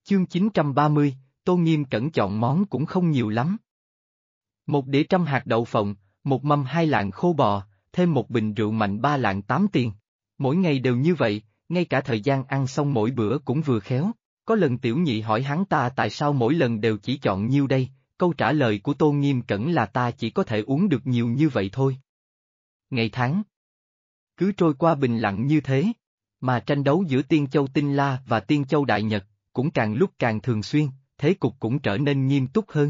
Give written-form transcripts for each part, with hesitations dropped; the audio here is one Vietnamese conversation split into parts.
Chương 930, Tô Nghiêm Cẩn chọn món cũng không nhiều lắm. Một đĩa 100 hạt đậu phộng, một mâm 2 lạng khô bò, thêm một bình rượu mạnh 3 lạng 8 tiền. Mỗi ngày đều như vậy, ngay cả thời gian ăn xong mỗi bữa cũng vừa khéo. Có lần tiểu nhị hỏi hắn ta tại sao mỗi lần đều chỉ chọn nhiêu đây, câu trả lời của Tô Nghiêm Cẩn là ta chỉ có thể uống được nhiều như vậy thôi. Ngày tháng cứ trôi qua bình lặng như thế, mà tranh đấu giữa Tiên Châu Tinh La và Tiên Châu Đại Nhật cũng càng lúc càng thường xuyên, thế cục cũng trở nên nghiêm túc hơn.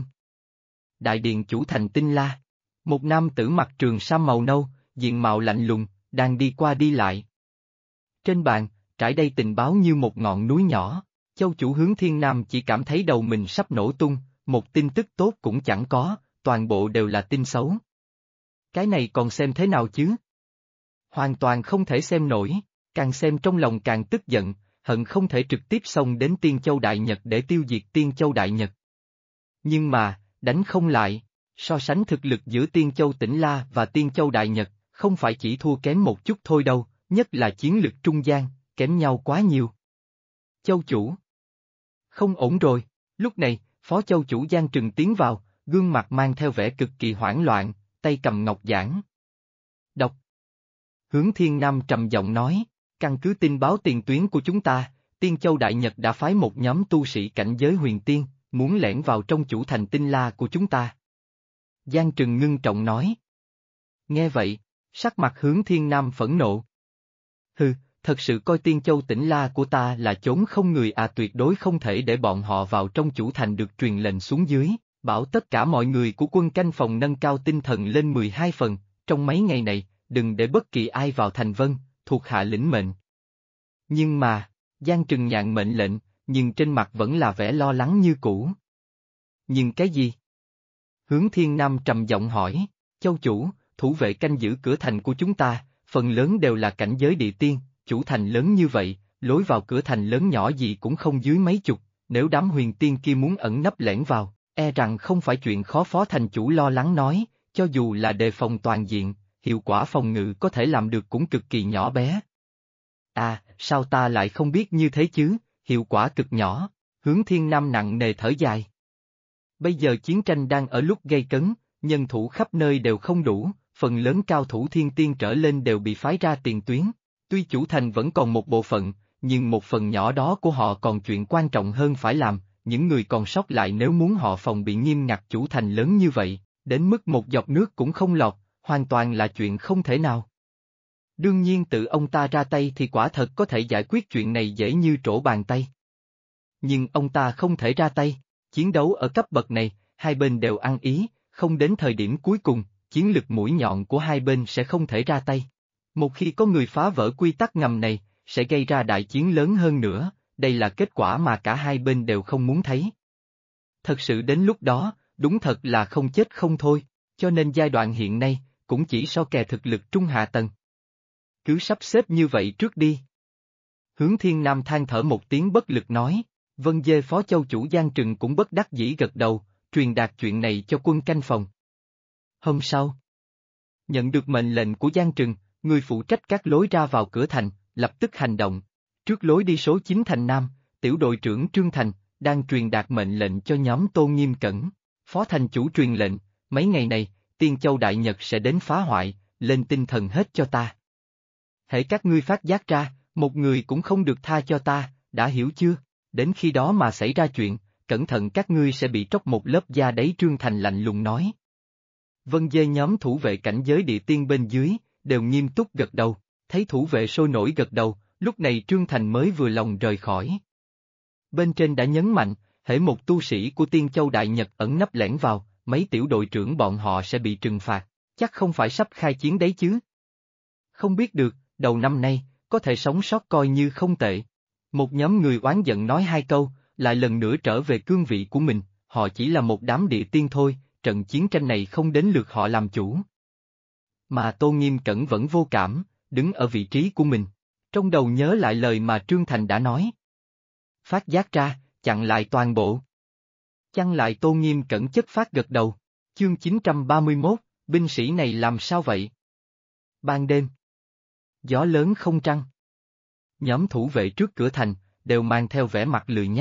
Đại điện chủ thành Tinh La, một nam tử mặc trường sa màu nâu, diện mạo lạnh lùng, đang đi qua đi lại. Trên bàn, trải đầy tình báo như một ngọn núi nhỏ, Châu chủ Hướng Thiên Nam chỉ cảm thấy đầu mình sắp nổ tung, một tin tức tốt cũng chẳng có, toàn bộ đều là tin xấu. Cái này còn xem thế nào chứ? Hoàn toàn không thể xem nổi, càng xem trong lòng càng tức giận, hận không thể trực tiếp xông đến Tiên Châu Đại Nhật để tiêu diệt Tiên Châu Đại Nhật. Nhưng mà, đánh không lại, so sánh thực lực giữa Tiên Châu Tỉnh La và Tiên Châu Đại Nhật, không phải chỉ thua kém một chút thôi đâu, nhất là chiến lực trung gian, kém nhau quá nhiều. Châu chủ. Không ổn rồi, lúc này, Phó Châu chủ Giang Trừng tiến vào, gương mặt mang theo vẻ cực kỳ hoảng loạn, tay cầm ngọc giản. Đọc. Hướng Thiên Nam trầm giọng nói, căn cứ tin báo tiền tuyến của chúng ta, Tiên Châu Đại Nhật đã phái một nhóm tu sĩ cảnh giới huyền tiên, muốn lẻn vào trong chủ thành Tinh La của chúng ta. Giang Trừng ngưng trọng nói. Nghe vậy, sắc mặt Hướng Thiên Nam phẫn nộ. Hừ, thật sự coi Tiên Châu Tỉnh La của ta là chốn không người à, tuyệt đối không thể để bọn họ vào trong chủ thành được truyền lệnh xuống dưới, bảo tất cả mọi người của quân canh phòng nâng cao tinh thần lên 12 phần, trong mấy ngày này, đừng để bất kỳ ai vào thành vân, thuộc hạ lĩnh mệnh. Nhưng mà, Giang Trừng nhận mệnh lệnh, nhưng trên mặt vẫn là vẻ lo lắng như cũ. Nhưng cái gì? Hướng Thiên Nam trầm giọng hỏi, Châu chủ, thủ vệ canh giữ cửa thành của chúng ta, phần lớn đều là cảnh giới địa tiên, chủ thành lớn như vậy, lối vào cửa thành lớn nhỏ gì cũng không dưới mấy chục, nếu đám huyền tiên kia muốn ẩn nấp lẻn vào, e rằng không phải chuyện khó. Phó thành chủ lo lắng nói, cho dù là đề phòng toàn diện, hiệu quả phòng ngự có thể làm được cũng cực kỳ nhỏ bé. À, sao ta lại không biết như thế chứ, hiệu quả cực nhỏ, Hướng Thiên Nam nặng nề thở dài. Bây giờ chiến tranh đang ở lúc gây cấn, nhân thủ khắp nơi đều không đủ, phần lớn cao thủ thiên tiên trở lên đều bị phái ra tiền tuyến. Tuy chủ thành vẫn còn một bộ phận, nhưng một phần nhỏ đó của họ còn chuyện quan trọng hơn phải làm, những người còn sót lại nếu muốn họ phòng bị nghiêm ngặt chủ thành lớn như vậy, đến mức một giọt nước cũng không lọt, hoàn toàn là chuyện không thể nào. Đương nhiên tự ông ta ra tay thì quả thật có thể giải quyết chuyện này dễ như trổ bàn tay. Nhưng ông ta không thể ra tay, chiến đấu ở cấp bậc này, hai bên đều ăn ý, không đến thời điểm cuối cùng, chiến lực mũi nhọn của hai bên sẽ không thể ra tay. Một khi có người phá vỡ quy tắc ngầm này, sẽ gây ra đại chiến lớn hơn nữa, đây là kết quả mà cả hai bên đều không muốn thấy. Thật sự đến lúc đó, đúng thật là không chết không thôi, cho nên giai đoạn hiện nay, cũng chỉ so kè thực lực trung hạ tầng. Cứ sắp xếp như vậy trước đi. Hướng Thiên Nam than thở một tiếng bất lực nói, vân dê. Phó Châu chủ Giang Trừng cũng bất đắc dĩ gật đầu, truyền đạt chuyện này cho quân canh phòng. Hôm sau, nhận được mệnh lệnh của Giang Trừng, người phụ trách các lối ra vào cửa thành, lập tức hành động. Trước lối đi số 9 thành Nam, tiểu đội trưởng Trương Thành, đang truyền đạt mệnh lệnh cho nhóm Tô Nghiêm Cẩn. Phó thành chủ truyền lệnh, mấy ngày này, Tiên Châu Đại Nhật sẽ đến phá hoại, lên tinh thần hết cho ta. Hễ các ngươi phát giác ra, một người cũng không được tha cho ta, đã hiểu chưa? Đến khi đó mà xảy ra chuyện, cẩn thận các ngươi sẽ bị tróc một lớp da đấy. Trương Thành lạnh lùng nói. Vân dê nhóm thủ vệ cảnh giới địa tiên bên dưới, đều nghiêm túc gật đầu, thấy thủ vệ sôi nổi gật đầu, lúc này Trương Thành mới vừa lòng rời khỏi. Bên trên đã nhấn mạnh, hễ một tu sĩ của Tiên Châu Đại Nhật ẩn nấp lẻn vào, mấy tiểu đội trưởng bọn họ sẽ bị trừng phạt, chắc không phải sắp khai chiến đấy chứ? Không biết được, đầu năm nay, có thể sống sót coi như không tệ. Một nhóm người oán giận nói hai câu, lại lần nữa trở về cương vị của mình, họ chỉ là một đám địa tiên thôi, trận chiến tranh này không đến lượt họ làm chủ. Mà Tô Nghiêm Cẩn vẫn vô cảm, đứng ở vị trí của mình, trong đầu nhớ lại lời mà Trương Thành đã nói. Phát giác ra, chặn lại toàn bộ. Chặn lại. Tô Nghiêm Cẩn chất phát gật đầu. Chương 931, binh sĩ này làm sao vậy? Ban đêm. Gió lớn không trăng. Nhóm thủ vệ trước cửa thành, đều mang theo vẻ mặt lười nhác,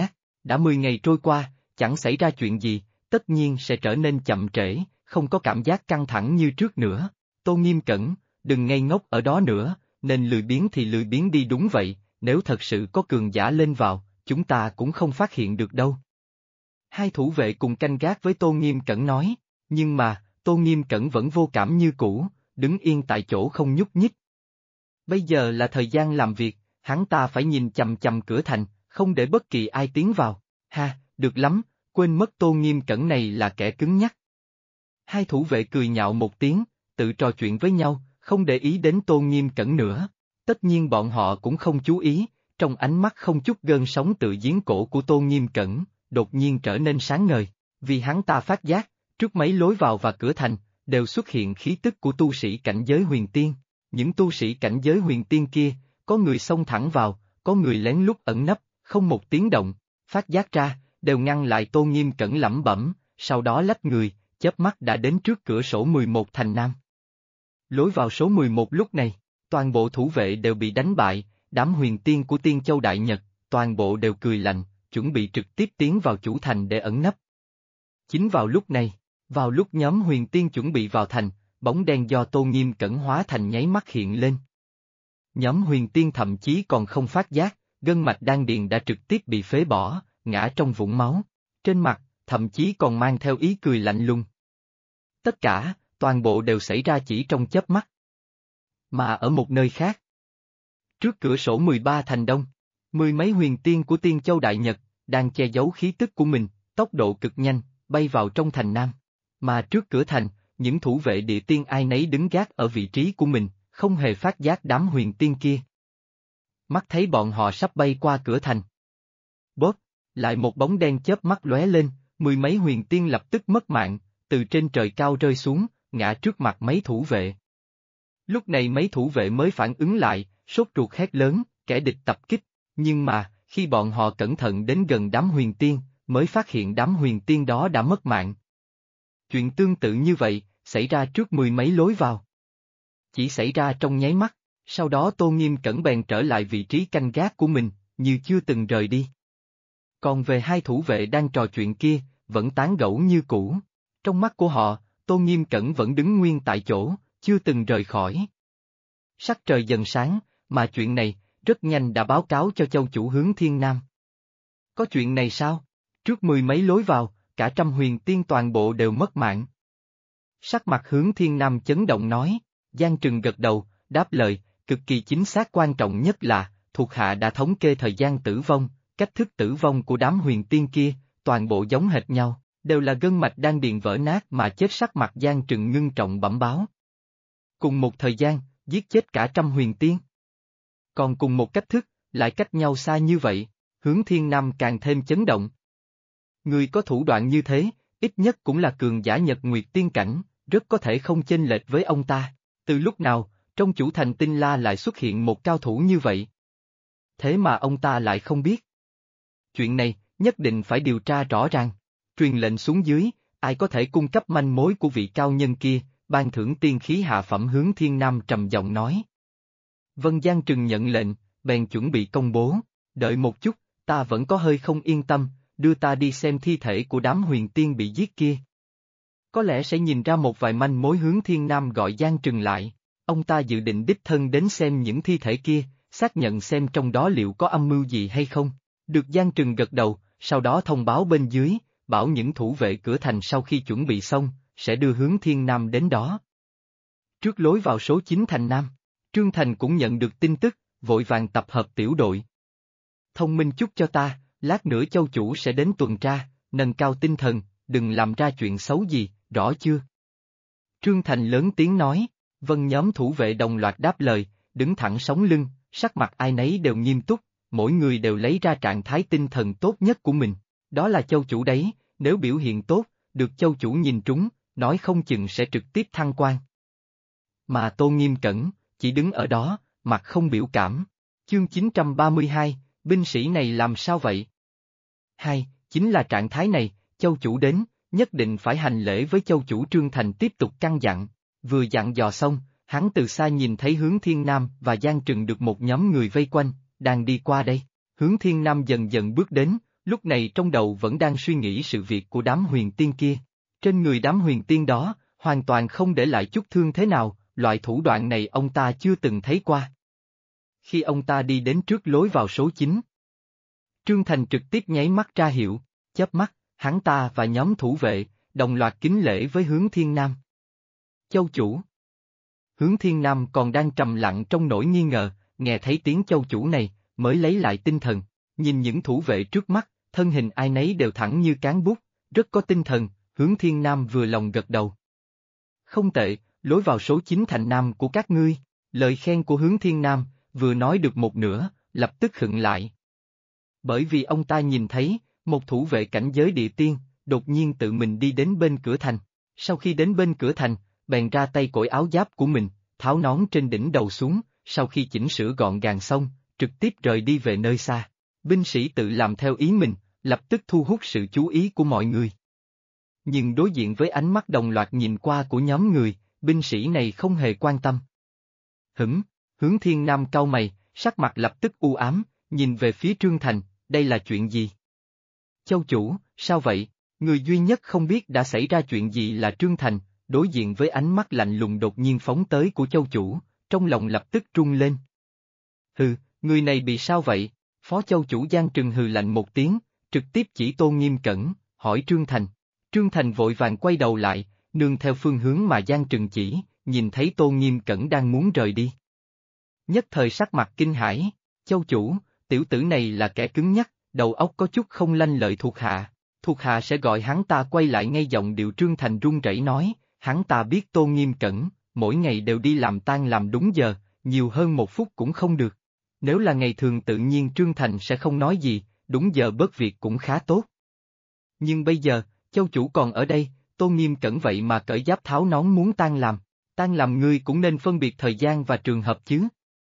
Đã 10 ngày trôi qua, chẳng xảy ra chuyện gì, tất nhiên sẽ trở nên chậm trễ, không có cảm giác căng thẳng như trước nữa. Tô Nghiêm Cẩn, đừng ngây ngốc ở đó nữa, nên lười biếng thì lười biếng đi đúng vậy, nếu thật sự có cường giả lên vào, chúng ta cũng không phát hiện được đâu. Hai thủ vệ cùng canh gác với Tô Nghiêm Cẩn nói, nhưng mà, Tô Nghiêm Cẩn vẫn vô cảm như cũ, đứng yên tại chỗ không nhúc nhích. Bây giờ là thời gian làm việc, hắn ta phải nhìn chằm chằm cửa thành, không để bất kỳ ai tiến vào. Ha, được lắm, quên mất Tô Nghiêm Cẩn này là kẻ cứng nhắc. Hai thủ vệ cười nhạo một tiếng, tự trò chuyện với nhau, không để ý đến Tô Nghiêm Cẩn nữa. Tất nhiên bọn họ cũng không chú ý, trong ánh mắt không chút gợn sóng tự giếng cổ của Tô Nghiêm Cẩn, đột nhiên trở nên sáng ngời, vì hắn ta phát giác, trước mấy lối vào và cửa thành, đều xuất hiện khí tức của tu sĩ cảnh giới huyền tiên. Những tu sĩ cảnh giới huyền tiên kia, có người xông thẳng vào, có người lén lút ẩn nấp, không một tiếng động, phát giác ra, đều ngăn lại Tô Nghiêm Cẩn lẩm bẩm, sau đó lách người, chớp mắt đã đến trước cửa sổ 11 thành Nam. Lối vào số 11 lúc này, toàn bộ thủ vệ đều bị đánh bại, đám huyền tiên của Tiên Châu Đại Nhật, toàn bộ đều cười lạnh, chuẩn bị trực tiếp tiến vào chủ thành để ẩn nấp. Chính vào lúc này, vào lúc nhóm huyền tiên chuẩn bị vào thành, bóng đen do Tô Nghiêm Cẩn hóa thành nháy mắt hiện lên. Nhóm huyền tiên thậm chí còn không phát giác, gân mạch đan điền đã trực tiếp bị phế bỏ, ngã trong vũng máu, trên mặt, thậm chí còn mang theo ý cười lạnh lùng. Tất cả, toàn bộ đều xảy ra chỉ trong chớp mắt. Mà ở một nơi khác, trước cửa sổ 13 thành Đông, mười mấy huyền tiên của Tiên Châu Đại Nhật, đang che giấu khí tức của mình, tốc độ cực nhanh, bay vào trong thành Nam. Mà trước cửa thành, những thủ vệ địa tiên ai nấy đứng gác ở vị trí của mình, không hề phát giác đám huyền tiên kia. Mắt thấy bọn họ sắp bay qua cửa thành. Bốp, lại một bóng đen chớp mắt lóe lên, mười mấy huyền tiên lập tức mất mạng, từ trên trời cao rơi xuống, ngã trước mặt mấy thủ vệ. Lúc này mấy thủ vệ mới phản ứng lại, sốt ruột hét lớn, kẻ địch tập kích, nhưng mà, khi bọn họ cẩn thận đến gần đám huyền tiên, mới phát hiện đám huyền tiên đó đã mất mạng. Chuyện tương tự như vậy, xảy ra trước mười mấy lối vào. Chỉ xảy ra trong nháy mắt, sau đó Tô Nghiêm Cẩn bèn trở lại vị trí canh gác của mình, như chưa từng rời đi. Còn về hai thủ vệ đang trò chuyện kia, vẫn tán gẫu như cũ. Trong mắt của họ, Tô Nghiêm Cẩn vẫn đứng nguyên tại chỗ, chưa từng rời khỏi. Sắc trời dần sáng, mà chuyện này, rất nhanh đã báo cáo cho châu chủ Hướng Thiên Nam. Có chuyện này sao? Trước mười mấy lối vào, cả trăm huyền tiên toàn bộ đều mất mạng. Sắc mặt Hướng Thiên Nam chấn động nói, Giang Trừng gật đầu, đáp lời, cực kỳ chính xác, quan trọng nhất là, thuộc hạ đã thống kê thời gian tử vong, cách thức tử vong của đám huyền tiên kia, toàn bộ giống hệt nhau, đều là gân mạch đan điền vỡ nát mà chết. Sắc mặt Giang Trừng ngưng trọng bẩm báo. Cùng một thời gian, giết chết cả trăm huyền tiên. Còn cùng một cách thức, lại cách nhau xa như vậy, Hướng Thiên Nam càng thêm chấn động. Người có thủ đoạn như thế, ít nhất cũng là cường giả Nhật Nguyệt tiên cảnh, rất có thể không chênh lệch với ông ta. Từ lúc nào, trong chủ thành Tinh La lại xuất hiện một cao thủ như vậy? Thế mà ông ta lại không biết. Chuyện này, nhất định phải điều tra rõ ràng. Truyền lệnh xuống dưới, ai có thể cung cấp manh mối của vị cao nhân kia, ban thưởng tiên khí hạ phẩm. Hướng Thiên Nam trầm giọng nói. Vân Giang Trừng nhận lệnh, bèn chuẩn bị công bố, đợi một chút, ta vẫn có hơi không yên tâm, đưa ta đi xem thi thể của đám huyền tiên bị giết kia. Có lẽ sẽ nhìn ra một vài manh mối. Hướng Thiên Nam gọi Giang Trừng lại, ông ta dự định đích thân đến xem những thi thể kia, xác nhận xem trong đó liệu có âm mưu gì hay không. Được. Giang Trừng gật đầu, sau đó thông báo bên dưới, bảo những thủ vệ cửa thành sau khi chuẩn bị xong, sẽ đưa Hướng Thiên Nam đến đó. Trước lối vào số 9 thành Nam, Trương Thành cũng nhận được tin tức, vội vàng tập hợp tiểu đội. Thông minh chút cho ta, lát nữa châu chủ sẽ đến tuần tra, nâng cao tinh thần, đừng làm ra chuyện xấu gì, rõ chưa? Trương Thành lớn tiếng nói, vân. Nhóm thủ vệ đồng loạt đáp lời, đứng thẳng sống lưng, sắc mặt ai nấy đều nghiêm túc, mỗi người đều lấy ra trạng thái tinh thần tốt nhất của mình. Đó là châu chủ đấy, nếu biểu hiện tốt, được châu chủ nhìn trúng, nói không chừng sẽ trực tiếp thăng quan. Mà Tô Nghiêm Cẩn, chỉ đứng ở đó, mặt không biểu cảm. Chương 932, binh sĩ này làm sao vậy? Chính là trạng thái này, châu chủ đến, nhất định phải hành lễ với châu chủ. Trương Thành tiếp tục căn dặn, vừa dặn dò xong, hắn từ xa nhìn thấy Hướng Thiên Nam và Giang Trừng được một nhóm người vây quanh, đang đi qua đây. Hướng Thiên Nam dần dần bước đến, lúc này trong đầu vẫn đang suy nghĩ sự việc của đám huyền tiên kia. Trên người đám huyền tiên đó, hoàn toàn không để lại chút thương thế nào, loại thủ đoạn này ông ta chưa từng thấy qua. Khi ông ta đi đến trước lối vào số 9, Trương Thành trực tiếp nháy mắt ra hiệu, chớp mắt, hắn ta và nhóm thủ vệ, đồng loạt kính lễ với Hướng Thiên Nam. Châu chủ. Hướng Thiên Nam còn đang trầm lặng trong nỗi nghi ngờ, nghe thấy tiếng châu chủ này, mới lấy lại tinh thần, nhìn những thủ vệ trước mắt, thân hình ai nấy đều thẳng như cán bút, rất có tinh thần, Hướng Thiên Nam vừa lòng gật đầu. Không tệ, lối vào số 9 thành nam của các ngươi, lời khen của Hướng Thiên Nam, vừa nói được một nửa, lập tức khựng lại. Bởi vì ông ta nhìn thấy, một thủ vệ cảnh giới địa tiên, đột nhiên tự mình đi đến bên cửa thành. Sau khi đến bên cửa thành, bèn ra tay cởi áo giáp của mình, tháo nón trên đỉnh đầu xuống, sau khi chỉnh sửa gọn gàng xong, trực tiếp rời đi về nơi xa. Binh sĩ tự làm theo ý mình, lập tức thu hút sự chú ý của mọi người. Nhưng đối diện với ánh mắt đồng loạt nhìn qua của nhóm người, binh sĩ này không hề quan tâm. Hướng Thiên Nam cau mày, sắc mặt lập tức u ám, nhìn về phía Trương Thành, đây là chuyện gì? Châu chủ, sao vậy? Người duy nhất không biết đã xảy ra chuyện gì là Trương Thành, đối diện với ánh mắt lạnh lùng đột nhiên phóng tới của châu chủ, trong lòng lập tức run lên. Người này bị sao vậy? Phó châu chủ Giang Trừng hừ lạnh một tiếng, trực tiếp chỉ Tô Nghiêm Cẩn, hỏi Trương Thành. Trương Thành vội vàng quay đầu lại, nương theo phương hướng mà Giang Trừng chỉ, nhìn thấy Tô Nghiêm Cẩn đang muốn rời đi. Nhất thời sắc mặt kinh hãi, châu chủ, tiểu tử này là kẻ cứng nhắc, đầu óc có chút không lanh lợi thuộc hạ sẽ gọi hắn ta quay lại ngay. Giọng điệu Trương Thành run rẩy nói, hắn ta biết Tô Nghiêm Cẩn, mỗi ngày đều đi làm tang làm đúng giờ, nhiều hơn một phút cũng không được. Nếu là ngày thường tự nhiên Trương Thành sẽ không nói gì, đúng giờ bớt việc cũng khá tốt. Nhưng bây giờ, châu chủ còn ở đây, Tô Nghiêm Cẩn vậy mà cởi giáp tháo nón muốn tang làm ngươi cũng nên phân biệt thời gian và trường hợp chứ.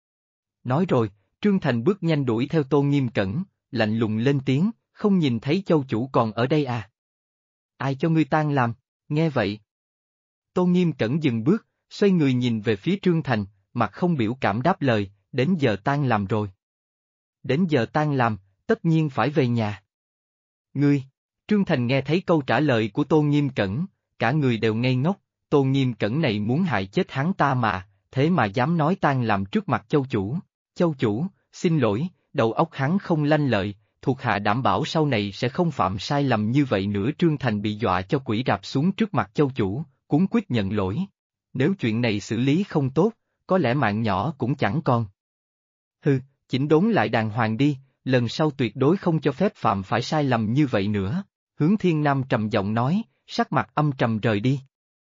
Nói rồi, Trương Thành bước nhanh đuổi theo Tô Nghiêm Cẩn, lạnh lùng lên tiếng, không nhìn thấy châu chủ còn ở đây à? Ai cho ngươi tang làm? Nghe vậy. Tô Nghiêm Cẩn dừng bước, xoay người nhìn về phía Trương Thành, mặt không biểu cảm đáp lời, đến giờ tang làm rồi. Đến giờ tang làm, tất nhiên phải về nhà. Ngươi, Trương Thành nghe thấy câu trả lời của Tô Nghiêm Cẩn, cả người đều ngây ngốc, Tô Nghiêm Cẩn này muốn hại chết hắn ta mà, thế mà dám nói tang làm trước mặt châu chủ. Châu chủ, xin lỗi, đầu óc hắn không lanh lợi, thuộc hạ đảm bảo sau này sẽ không phạm sai lầm như vậy nữa. Trương Thành bị dọa cho quỷ rạp xuống trước mặt châu chủ, cuống quýt nhận lỗi. Nếu chuyện này xử lý không tốt, có lẽ mạng nhỏ cũng chẳng còn. Chỉnh đốn lại đàng hoàng đi, lần sau tuyệt đối không cho phép phạm phải sai lầm như vậy nữa. Hướng Thiên Nam trầm giọng nói, sắc mặt âm trầm rời đi.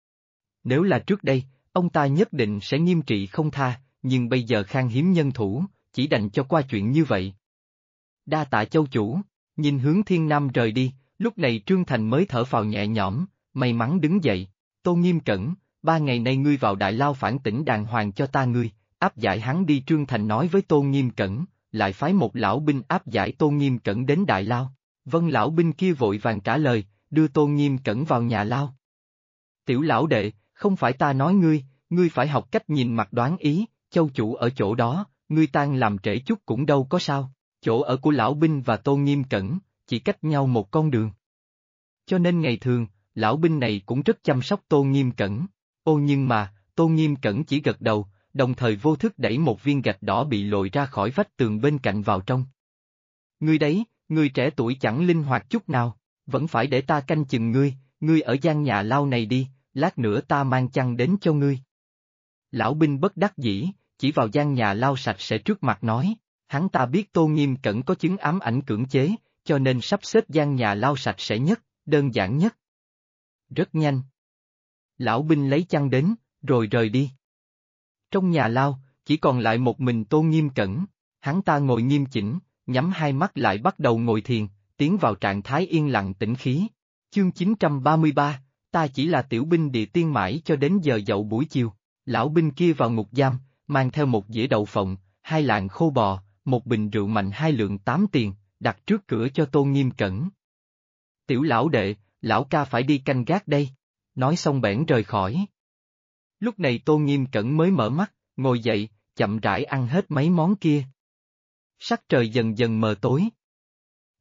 Nếu là trước đây, ông ta nhất định sẽ nghiêm trị không tha, nhưng bây giờ khan hiếm nhân thủ, chỉ đành cho qua chuyện như vậy. Đa tạ châu chủ, nhìn Hướng Thiên Nam rời đi, lúc này Trương Thành mới thở phào nhẹ nhõm, may mắn đứng dậy. Tô Nghiêm Cẩn, 3 ngày nay ngươi vào đại lao phản tỉnh đàng hoàng cho ta ngươi, áp giải hắn đi. Trương Thành nói với Tô Nghiêm Cẩn, lại phái một lão binh áp giải Tô Nghiêm Cẩn đến đại lao. Vâng, lão binh kia vội vàng trả lời, đưa Tô Nghiêm Cẩn vào nhà lao. Tiểu lão đệ, không phải ta nói ngươi phải học cách nhìn mặt đoán ý, châu chủ ở chỗ đó, ngươi tang làm trễ chút cũng đâu có sao, chỗ ở của lão binh và Tô Nghiêm Cẩn, chỉ cách nhau một con đường. Cho nên ngày thường, lão binh này cũng rất chăm sóc Tô Nghiêm Cẩn. Nhưng mà, Tô Nghiêm Cẩn chỉ gật đầu, đồng thời vô thức đẩy một viên gạch đỏ bị lội ra khỏi vách tường bên cạnh vào trong. Ngươi đấy, ngươi trẻ tuổi chẳng linh hoạt chút nào, vẫn phải để ta canh chừng ngươi ở gian nhà lao này đi, lát nữa ta mang chăn đến cho ngươi. Lão binh bất đắc dĩ, chỉ vào gian nhà lao sạch sẽ trước mặt nói, hắn ta biết Tô Nghiêm Cẩn có chứng ám ảnh cưỡng chế, cho nên sắp xếp gian nhà lao sạch sẽ nhất, đơn giản nhất. Rất nhanh. Lão binh lấy chăn đến, rồi rời đi. Trong nhà lao, chỉ còn lại một mình Tô Nghiêm Cẩn, hắn ta ngồi nghiêm chỉnh, nhắm hai mắt lại bắt đầu ngồi thiền, tiến vào trạng thái yên lặng tĩnh khí. Chương 933, ta chỉ là tiểu binh địa tiên mãi cho đến giờ dậu buổi chiều. Lão binh kia vào ngục giam, mang theo một dĩa đậu phộng, 2 lạng khô bò, một bình rượu mạnh 2 lượng 8 tiền, đặt trước cửa cho Tô Nghiêm Cẩn. Tiểu lão đệ, lão ca phải đi canh gác đây. Nói xong bẽn rời khỏi. Lúc này Tô Nghiêm Cẩn mới mở mắt, ngồi dậy, chậm rãi ăn hết mấy món kia. Sắc trời dần dần mờ tối.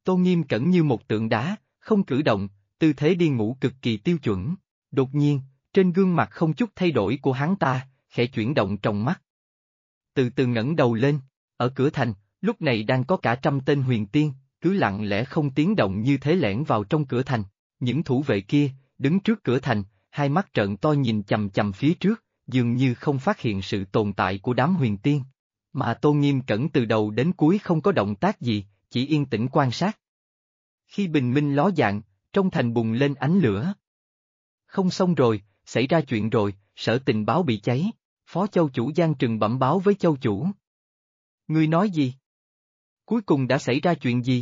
Tô Nghiêm Cẩn như một tượng đá, không cử động, tư thế đi ngủ cực kỳ tiêu chuẩn. Đột nhiên, trên gương mặt không chút thay đổi của hắn ta, khẽ chuyển động trong mắt. Từ từ ngẩng đầu lên, ở cửa thành, lúc này đang có cả trăm tên huyền tiên, cứ lặng lẽ không tiếng động như thế lẻn vào trong cửa thành. Những thủ vệ kia, đứng trước cửa thành, hai mắt trợn to nhìn chằm chằm phía trước, dường như không phát hiện sự tồn tại của đám huyền tiên. Mà Tô Nghiêm Cẩn từ đầu đến cuối không có động tác gì, chỉ yên tĩnh quan sát. Khi bình minh ló dạng, trong thành bùng lên ánh lửa. Không xong rồi, xảy ra chuyện rồi, sở tình báo bị cháy. Phó châu chủ Giang Trừng bẩm báo với châu chủ. Ngươi nói gì? Cuối cùng đã xảy ra chuyện gì?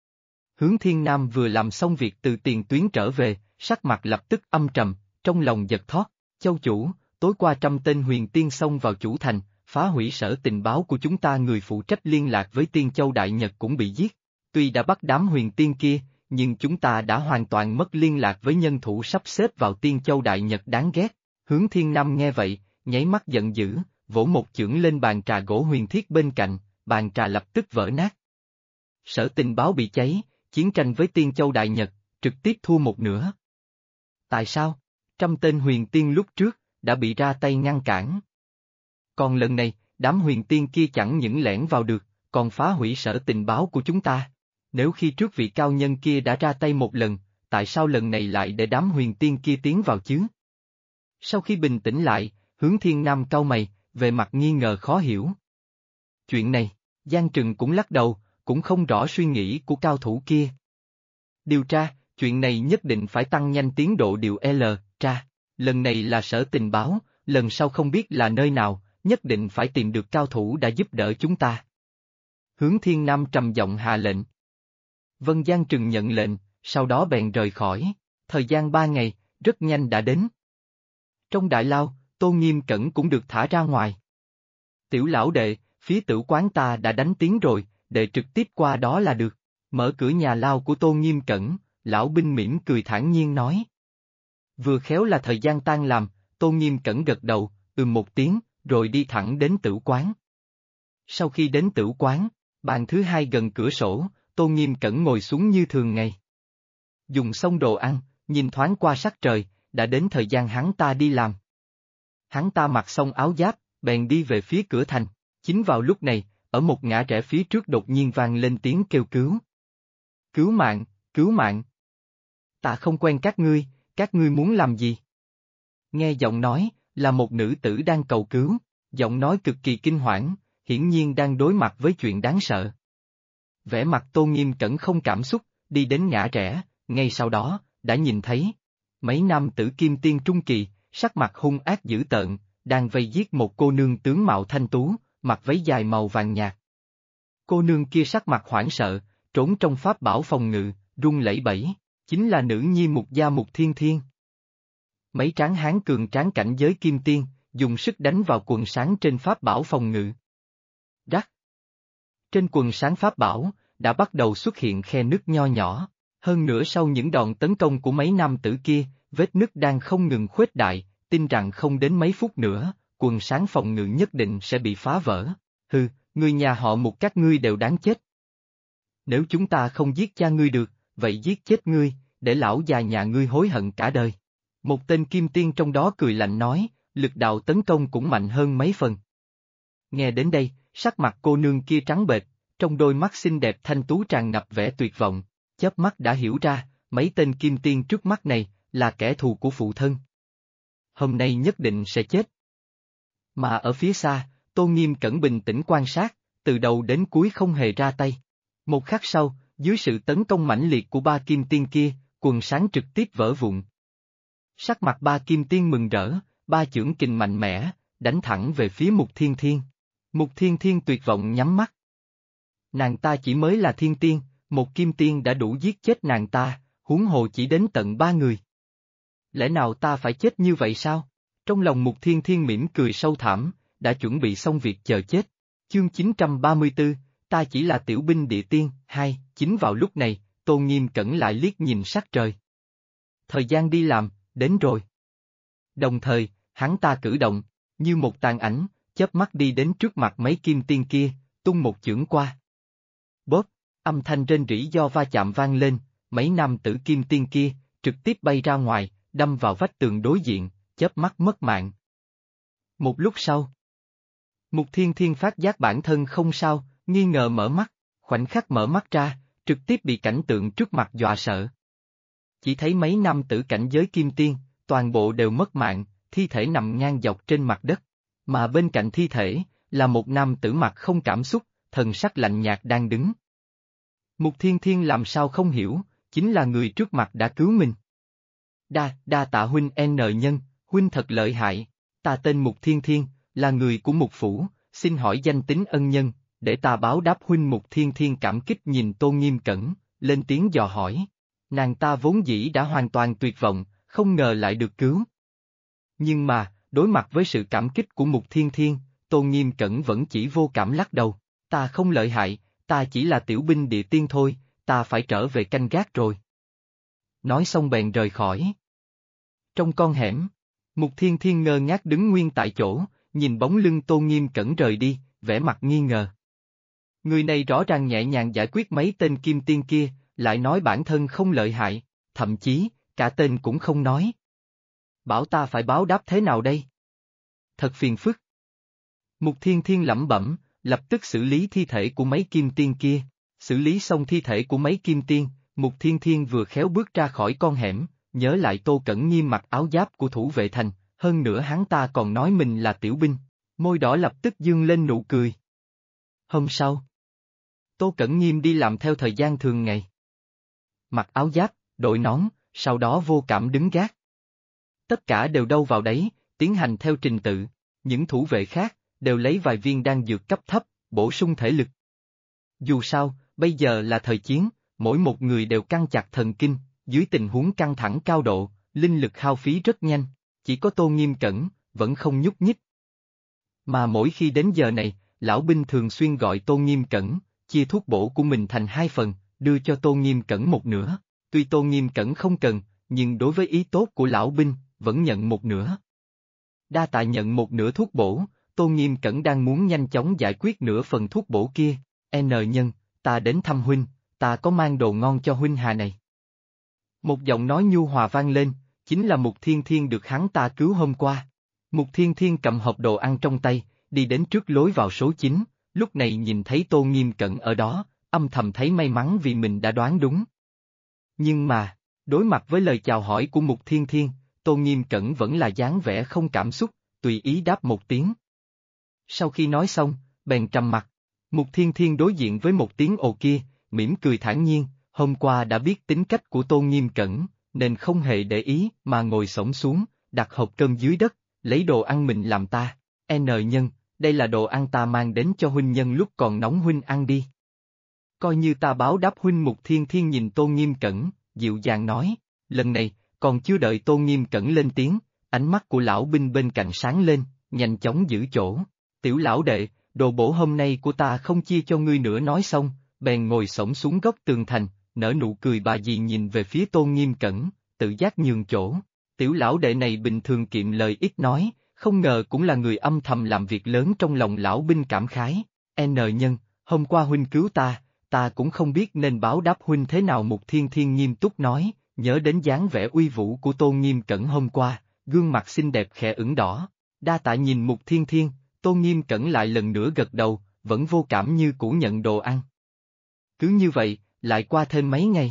Hướng Thiên Nam vừa làm xong việc từ tiền tuyến trở về, sắc mặt lập tức âm trầm, trong lòng giật thót. Châu chủ, tối qua 100 tên huyền tiên xông vào chủ thành, phá hủy sở tình báo của chúng ta, người phụ trách liên lạc với Tiên Châu Đại Nhật cũng bị giết. Tuy đã bắt đám huyền tiên kia, nhưng chúng ta đã hoàn toàn mất liên lạc với nhân thủ sắp xếp vào Tiên Châu Đại Nhật đáng ghét. Hướng Thiên Nam nghe vậy, nháy mắt giận dữ, vỗ một chưởng lên bàn trà gỗ huyền thiết bên cạnh, bàn trà lập tức vỡ nát. Sở tình báo bị cháy, chiến tranh với Tiên Châu Đại Nhật, trực tiếp thua một nửa. Tại sao? 100 tên huyền tiên lúc trước, đã bị ra tay ngăn cản. Còn lần này, đám huyền tiên kia chẳng những lẻn vào được, còn phá hủy sở tình báo của chúng ta. Nếu khi trước vị cao nhân kia đã ra tay một lần, tại sao lần này lại để đám huyền tiên kia tiến vào chứ? Sau khi bình tĩnh lại, Hướng Thiên Nam cau mày, về mặt nghi ngờ khó hiểu. Chuyện này, Giang Trừng cũng lắc đầu, cũng không rõ suy nghĩ của cao thủ kia. Điều tra, chuyện này nhất định phải tăng nhanh tiến độ điều tra. Lần này là sở tình báo, lần sau không biết là nơi nào, nhất định phải tìm được cao thủ đã giúp đỡ chúng ta. Hướng Thiên Nam trầm giọng hạ lệnh. Vân Giang Trừng nhận lệnh, sau đó bèn rời khỏi. Thời gian 3 ngày, rất nhanh đã đến. Trong đại lao, Tô Nghiêm Cẩn cũng được thả ra ngoài. Tiểu lão đệ, phía tử quán ta đã đánh tiếng rồi, đệ trực tiếp qua đó là được. Mở cửa nhà lao của Tô Nghiêm Cẩn, lão binh mỉm cười thản nhiên nói. Vừa khéo là thời gian tan làm, Tô Nghiêm Cẩn gật đầu, một tiếng, rồi đi thẳng đến tử quán. Sau khi đến tử quán, bàn thứ hai gần cửa sổ, Tô Nghiêm Cẩn ngồi xuống như thường ngày. Dùng xong đồ ăn, nhìn thoáng qua sắc trời, đã đến thời gian hắn ta đi làm. Hắn ta mặc xong áo giáp, bèn đi về phía cửa thành. Chính vào lúc này, ở một ngã rẽ phía trước đột nhiên vang lên tiếng kêu cứu. Cứu mạng, cứu mạng. Ta không quen các ngươi muốn làm gì? Nghe giọng nói, là một nữ tử đang cầu cứu, giọng nói cực kỳ kinh hoảng, hiển nhiên đang đối mặt với chuyện đáng sợ. Vẻ mặt Tô Nghiêm Cẩn không cảm xúc, đi đến ngã rẽ, ngay sau đó, đã nhìn thấy mấy nam tử kim tiên trung kỳ, sắc mặt hung ác dữ tợn, đang vây giết một cô nương tướng mạo thanh tú, mặc váy dài màu vàng nhạt. Cô nương kia sắc mặt hoảng sợ, trốn trong pháp bảo phòng ngự, run lẩy bẩy, chính là nữ nhi Mục Gia Mục Thiên Thiên. Mấy tráng hán cường tráng cảnh giới kim tiên, dùng sức đánh vào quần sáng trên pháp bảo phòng ngự. Rắc. Trên quần sáng pháp bảo, đã bắt đầu xuất hiện khe nứt nho nhỏ, hơn nữa sau những đòn tấn công của mấy nam tử kia, vết nứt đang không ngừng khuếch đại, tin rằng không đến mấy phút nữa, quần sáng phòng ngự nhất định sẽ bị phá vỡ. Hừ, người nhà họ Mục các ngươi đều đáng chết. Nếu chúng ta không giết cha ngươi được, vậy giết chết ngươi, để lão già nhà ngươi hối hận cả đời. Một tên kim tiên trong đó cười lạnh nói, lực đạo tấn công cũng mạnh hơn mấy phần. Nghe đến đây, sắc mặt cô nương kia trắng bệch, trong đôi mắt xinh đẹp thanh tú tràn ngập vẻ tuyệt vọng, chớp mắt đã hiểu ra, mấy tên kim tiên trước mắt này, là kẻ thù của phụ thân. Hôm nay nhất định sẽ chết. Mà ở phía xa, Tô Nghiêm Cẩn bình tĩnh quan sát, từ đầu đến cuối không hề ra tay. Một khắc sau, dưới sự tấn công mãnh liệt của ba kim tiên kia, quần sáng trực tiếp vỡ vụn. Sắc mặt ba kim tiên mừng rỡ, ba chưởng kình mạnh mẽ, đánh thẳng về phía Mục Thiên Thiên. Mục Thiên Thiên tuyệt vọng nhắm mắt. Nàng ta chỉ mới là thiên tiên, một kim tiên đã đủ giết chết nàng ta, huống hồ chỉ đến tận 3 người. Lẽ nào ta phải chết như vậy sao? Trong lòng Mục Thiên Thiên mỉm cười sâu thẳm, đã chuẩn bị xong việc chờ chết. Chương 934, ta chỉ là tiểu binh địa tiên, chính vào lúc này, Tô Nghiêm Cẩn lại liếc nhìn sắc trời. Thời gian đi làm, đến rồi. Đồng thời, hắn ta cử động, như một tàn ảnh, chớp mắt đi đến trước mặt mấy kim tiên kia, tung một chưởng qua. Bóp, Âm thanh rên rỉ do va chạm vang lên, mấy nam tử kim tiên kia, trực tiếp bay ra ngoài, đâm vào vách tường đối diện, chớp mắt mất mạng. Một lúc sau, Mục Thiên Thiên phát giác bản thân không sao, nghi ngờ mở mắt, khoảnh khắc mở mắt ra, trực tiếp bị cảnh tượng trước mặt dọa sợ. Chỉ thấy mấy nam tử cảnh giới kim tiên, toàn bộ đều mất mạng, thi thể nằm ngang dọc trên mặt đất, mà bên cạnh thi thể, là một nam tử mặt không cảm xúc, thần sắc lạnh nhạt đang đứng. Mục Thiên Thiên làm sao không hiểu, chính là người trước mặt đã cứu mình. Đa tạ huynh N nhân, huynh thật lợi hại, ta tên Mục Thiên Thiên, là người của Mục Phủ, xin hỏi danh tính ân nhân, để ta báo đáp huynh. Mục Thiên Thiên cảm kích nhìn Tô Nghiêm Cẩn, lên tiếng dò hỏi. Nàng ta vốn dĩ đã hoàn toàn tuyệt vọng, không ngờ lại được cứu. Nhưng mà, đối mặt với sự cảm kích của Mục Thiên Thiên, Tô Nghiêm Cẩn vẫn chỉ vô cảm lắc đầu. Ta không lợi hại, ta chỉ là tiểu binh địa tiên thôi, ta phải trở về canh gác rồi. Nói xong bèn rời khỏi. Trong con hẻm, Mục Thiên Thiên ngơ ngác đứng nguyên tại chỗ, nhìn bóng lưng Tô Nghiêm Cẩn rời đi, vẻ mặt nghi ngờ. Người này rõ ràng nhẹ nhàng giải quyết mấy tên kim tiên kia, lại nói bản thân không lợi hại, thậm chí, cả tên cũng không nói. Bảo ta phải báo đáp thế nào đây? Thật phiền phức. Mục Thiên Thiên lẩm bẩm, lập tức xử lý thi thể của mấy kim tiên kia. Xử lý xong thi thể của mấy kim tiên, Mục Thiên Thiên vừa khéo bước ra khỏi con hẻm, nhớ lại Tô Cẩn Nghiêm mặc áo giáp của thủ vệ thành, hơn nữa hắn ta còn nói mình là tiểu binh, môi đỏ lập tức dương lên nụ cười. Hôm sau, Tô Cẩn Nghiêm đi làm theo thời gian thường ngày. Mặc áo giáp, đội nón, sau đó vô cảm đứng gác. Tất cả đều đâu vào đấy, tiến hành theo trình tự, những thủ vệ khác, đều lấy vài viên đan dược cấp thấp, bổ sung thể lực. Dù sao, bây giờ là thời chiến, mỗi một người đều căng chặt thần kinh, dưới tình huống căng thẳng cao độ, linh lực hao phí rất nhanh, chỉ có Tô Nghiêm Cẩn, vẫn không nhúc nhích. Mà mỗi khi đến giờ này, lão binh thường xuyên gọi Tô Nghiêm Cẩn, chia thuốc bổ của mình thành 2 phần, đưa cho Tô Nghiêm Cẩn một nửa. Tuy Tô Nghiêm Cẩn không cần, nhưng đối với ý tốt của lão binh, vẫn nhận một nửa. Đa tạ nhận một nửa thuốc bổ, Tô Nghiêm Cẩn đang muốn nhanh chóng giải quyết nửa phần thuốc bổ kia. N nhân, ta đến thăm huynh, ta có mang đồ ngon cho huynh hà này. Một giọng nói nhu hòa vang lên, chính là Mục Thiên Thiên được hắn ta cứu hôm qua. Mục Thiên Thiên cầm hộp đồ ăn trong tay, đi đến trước lối vào số 9, lúc này nhìn thấy Tô Nghiêm Cẩn ở đó, âm thầm thấy may mắn vì mình đã đoán đúng. Nhưng mà, đối mặt với lời chào hỏi của Mục Thiên Thiên, Tô Nghiêm Cẩn vẫn là dáng vẻ không cảm xúc, tùy ý đáp một tiếng. Sau khi nói xong, bèn trầm mặt. Mục Thiên Thiên đối diện với một tiếng ồ kia, mỉm cười thản nhiên, hôm qua đã biết tính cách của Tô Nghiêm Cẩn, nên không hề để ý mà ngồi xổm xuống, đặt hộp cơm dưới đất, lấy đồ ăn mình làm ta. N nhân, đây là đồ ăn ta mang đến cho huynh nhân lúc còn nóng, huynh ăn đi. Coi như ta báo đáp huynh. Mục Thiên Thiên nhìn Tô Nghiêm Cẩn, dịu dàng nói, lần này, còn chưa đợi Tô Nghiêm Cẩn lên tiếng, ánh mắt của lão binh bên cạnh sáng lên, nhanh chóng giữ chỗ. Tiểu lão đệ, đồ bổ hôm nay của ta không chia cho ngươi nữa. Nói xong, bèn ngồi xổm xuống góc tường thành, nở nụ cười bà dì nhìn về phía Tô Nghiêm Cẩn, tự giác nhường chỗ. Tiểu lão đệ này bình thường kiệm lời ít nói, không ngờ cũng là người âm thầm làm việc lớn. Trong lòng lão binh cảm khái. N nhân, hôm qua huynh cứu ta cũng không biết nên báo đáp huynh thế nào. Mục Thiên Thiên nghiêm túc nói, nhớ đến dáng vẻ uy vũ của Tô Nghiêm Cẩn hôm qua, gương mặt xinh đẹp khẽ ửng đỏ. Đa tạ. Nhìn Mục Thiên Thiên, Tô Nghiêm Cẩn lại lần nữa gật đầu, vẫn vô cảm như cũ nhận đồ ăn. Cứ như vậy, lại qua thêm mấy ngày.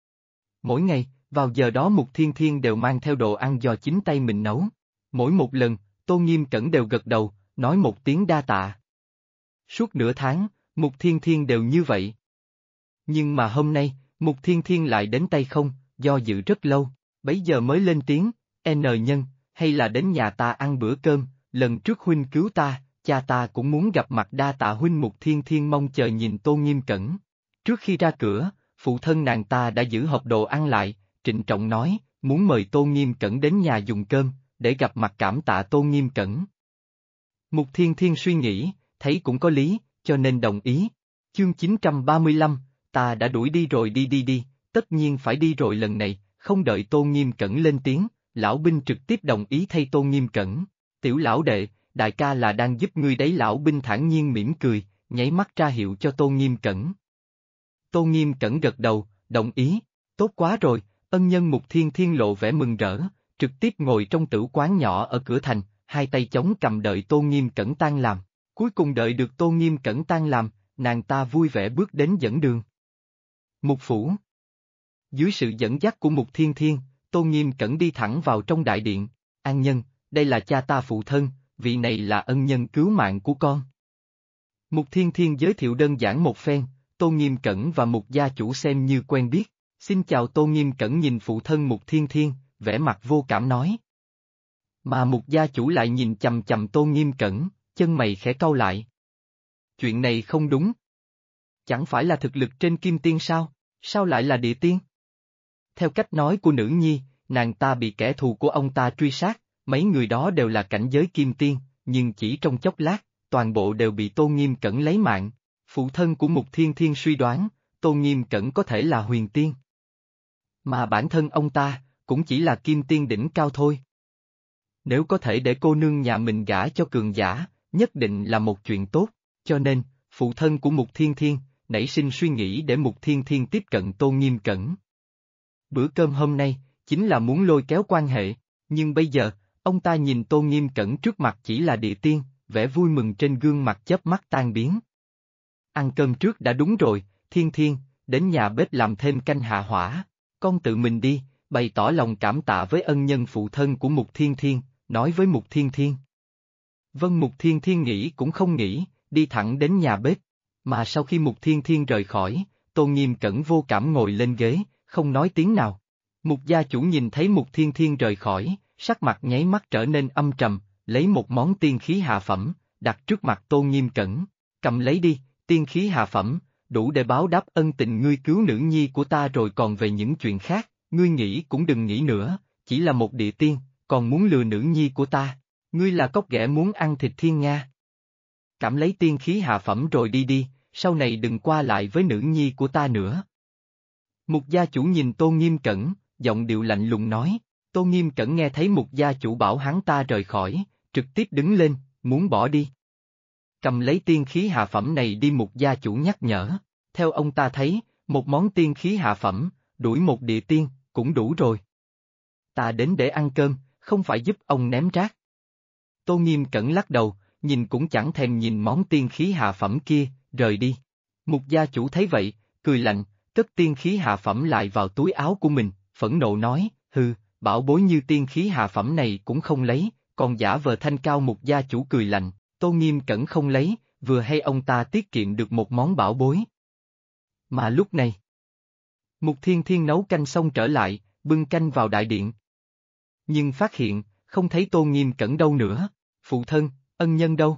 Mỗi ngày, vào giờ đó Mục Thiên Thiên đều mang theo đồ ăn do chính tay mình nấu. Mỗi một lần, Tô Nghiêm Cẩn đều gật đầu, nói một tiếng đa tạ. Suốt nửa tháng, Mục Thiên Thiên đều như vậy. Nhưng mà hôm nay, Mục Thiên Thiên lại đến tay không, do dự rất lâu, bấy giờ mới lên tiếng, N nhân, hay là đến nhà ta ăn bữa cơm, lần trước huynh cứu ta, cha ta cũng muốn gặp mặt. Đa tạ huynh. Mục Thiên Thiên mong chờ nhìn Tô Nghiêm Cẩn. Trước khi ra cửa, phụ thân nàng ta đã giữ hộp đồ ăn lại, trịnh trọng nói, muốn mời Tô Nghiêm Cẩn đến nhà dùng cơm, để gặp mặt cảm tạ Tô Nghiêm Cẩn. Mục Thiên Thiên suy nghĩ, thấy cũng có lý, cho nên đồng ý. Chương 935, ta đã đuổi đi rồi. Đi, tất nhiên phải đi rồi. Lần này, không đợi Tô Nghiêm Cẩn lên tiếng, lão binh trực tiếp đồng ý thay Tô Nghiêm Cẩn. Tiểu lão đệ, đại ca là đang giúp ngươi đấy. Lão binh thản nhiên mỉm cười, nháy mắt ra hiệu cho Tô Nghiêm Cẩn. Tô Nghiêm Cẩn gật đầu, đồng ý, tốt quá rồi, ân nhân Mục Thiên Thiên lộ vẻ mừng rỡ, trực tiếp ngồi trong tử quán nhỏ ở cửa thành, hai tay chống cầm đợi Tô Nghiêm Cẩn tan làm. Cuối cùng đợi được Tô Nghiêm Cẩn tan làm, nàng ta vui vẻ bước đến dẫn đường. Mục phủ. Dưới sự dẫn dắt của Mục Thiên Thiên, Tô Nghiêm Cẩn đi thẳng vào trong đại điện. An nhân, đây là cha ta phụ thân, vị này là ân nhân cứu mạng của con. Mục Thiên Thiên giới thiệu đơn giản một phen, Tô Nghiêm Cẩn và Mục gia chủ xem như quen biết. Xin chào. Tô Nghiêm Cẩn nhìn phụ thân Mục Thiên Thiên, vẻ mặt vô cảm nói. Mà Mục gia chủ lại nhìn chằm chằm Tô Nghiêm Cẩn, chân mày khẽ cau lại. Chuyện này không đúng. Chẳng phải là thực lực trên kim tiên sao, sao lại là địa tiên? Theo cách nói của nữ nhi, nàng ta bị kẻ thù của ông ta truy sát, mấy người đó đều là cảnh giới kim tiên, nhưng chỉ trong chốc lát, toàn bộ đều bị Tô Nghiêm Cẩn lấy mạng. Phụ thân của Mục Thiên Thiên suy đoán, Tô Nghiêm Cẩn có thể là huyền tiên. Mà bản thân ông ta, cũng chỉ là kim tiên đỉnh cao thôi. Nếu có thể để cô nương nhà mình gả cho cường giả, nhất định là một chuyện tốt, cho nên, phụ thân của Mục Thiên Thiên, nảy sinh suy nghĩ để Mục Thiên Thiên tiếp cận Tô Nghiêm Cẩn. Bữa cơm hôm nay, chính là muốn lôi kéo quan hệ, nhưng bây giờ, ông ta nhìn Tô Nghiêm Cẩn trước mặt chỉ là địa tiên, vẻ vui mừng trên gương mặt chớp mắt tan biến. Ăn cơm trước đã đúng rồi, Thiên Thiên, đến nhà bếp làm thêm canh hạ hỏa, con tự mình đi, bày tỏ lòng cảm tạ với ân nhân phụ thân của Mục Thiên Thiên, nói với Mục Thiên Thiên. Vâng. Mục Thiên Thiên nghĩ cũng không nghĩ, đi thẳng đến nhà bếp, mà sau khi Mục Thiên Thiên rời khỏi, Tô Nghiêm Cẩn vô cảm ngồi lên ghế, không nói tiếng nào. Mục gia chủ nhìn thấy Mục Thiên Thiên rời khỏi, sắc mặt nháy mắt trở nên âm trầm, lấy một món tiên khí hạ phẩm, đặt trước mặt Tô Nghiêm Cẩn, cầm lấy đi, tiên khí hạ phẩm, đủ để báo đáp ân tình ngươi cứu nữ nhi của ta rồi còn về những chuyện khác, ngươi nghĩ cũng đừng nghĩ nữa, chỉ là một địa tiên, còn muốn lừa nữ nhi của ta, ngươi là cóc ghẻ muốn ăn thịt thiên nga. Cảm lấy tiên khí hạ phẩm rồi đi đi, sau này đừng qua lại với nữ nhi của ta nữa. Mục gia chủ nhìn Tô Nghiêm Cẩn, giọng điệu lạnh lùng nói. Tô Nghiêm Cẩn nghe thấy Mục gia chủ bảo hắn ta rời khỏi, trực tiếp đứng lên, muốn bỏ đi. Cầm lấy tiên khí hạ phẩm này đi. Mục gia chủ nhắc nhở, theo ông ta thấy, một món tiên khí hạ phẩm, đuổi một địa tiên, cũng đủ rồi. Ta đến để ăn cơm, không phải giúp ông ném rác. Tô Nghiêm Cẩn lắc đầu, nhìn cũng chẳng thèm nhìn món tiên khí hạ phẩm kia, rời đi. Mục gia chủ thấy vậy, cười lạnh, cất tiên khí hạ phẩm lại vào túi áo của mình, phẫn nộ nói, hừ, bảo bối như tiên khí hạ phẩm này cũng không lấy, còn giả vờ thanh cao. Mục gia chủ cười lạnh, Tô Nghiêm Cẩn không lấy, vừa hay ông ta tiết kiệm được một món bảo bối. Mà lúc này, Mục Thiên Thiên nấu canh xong trở lại, bưng canh vào đại điện. Nhưng phát hiện, không thấy Tô Nghiêm Cẩn đâu nữa, phụ thân, ân nhân đâu?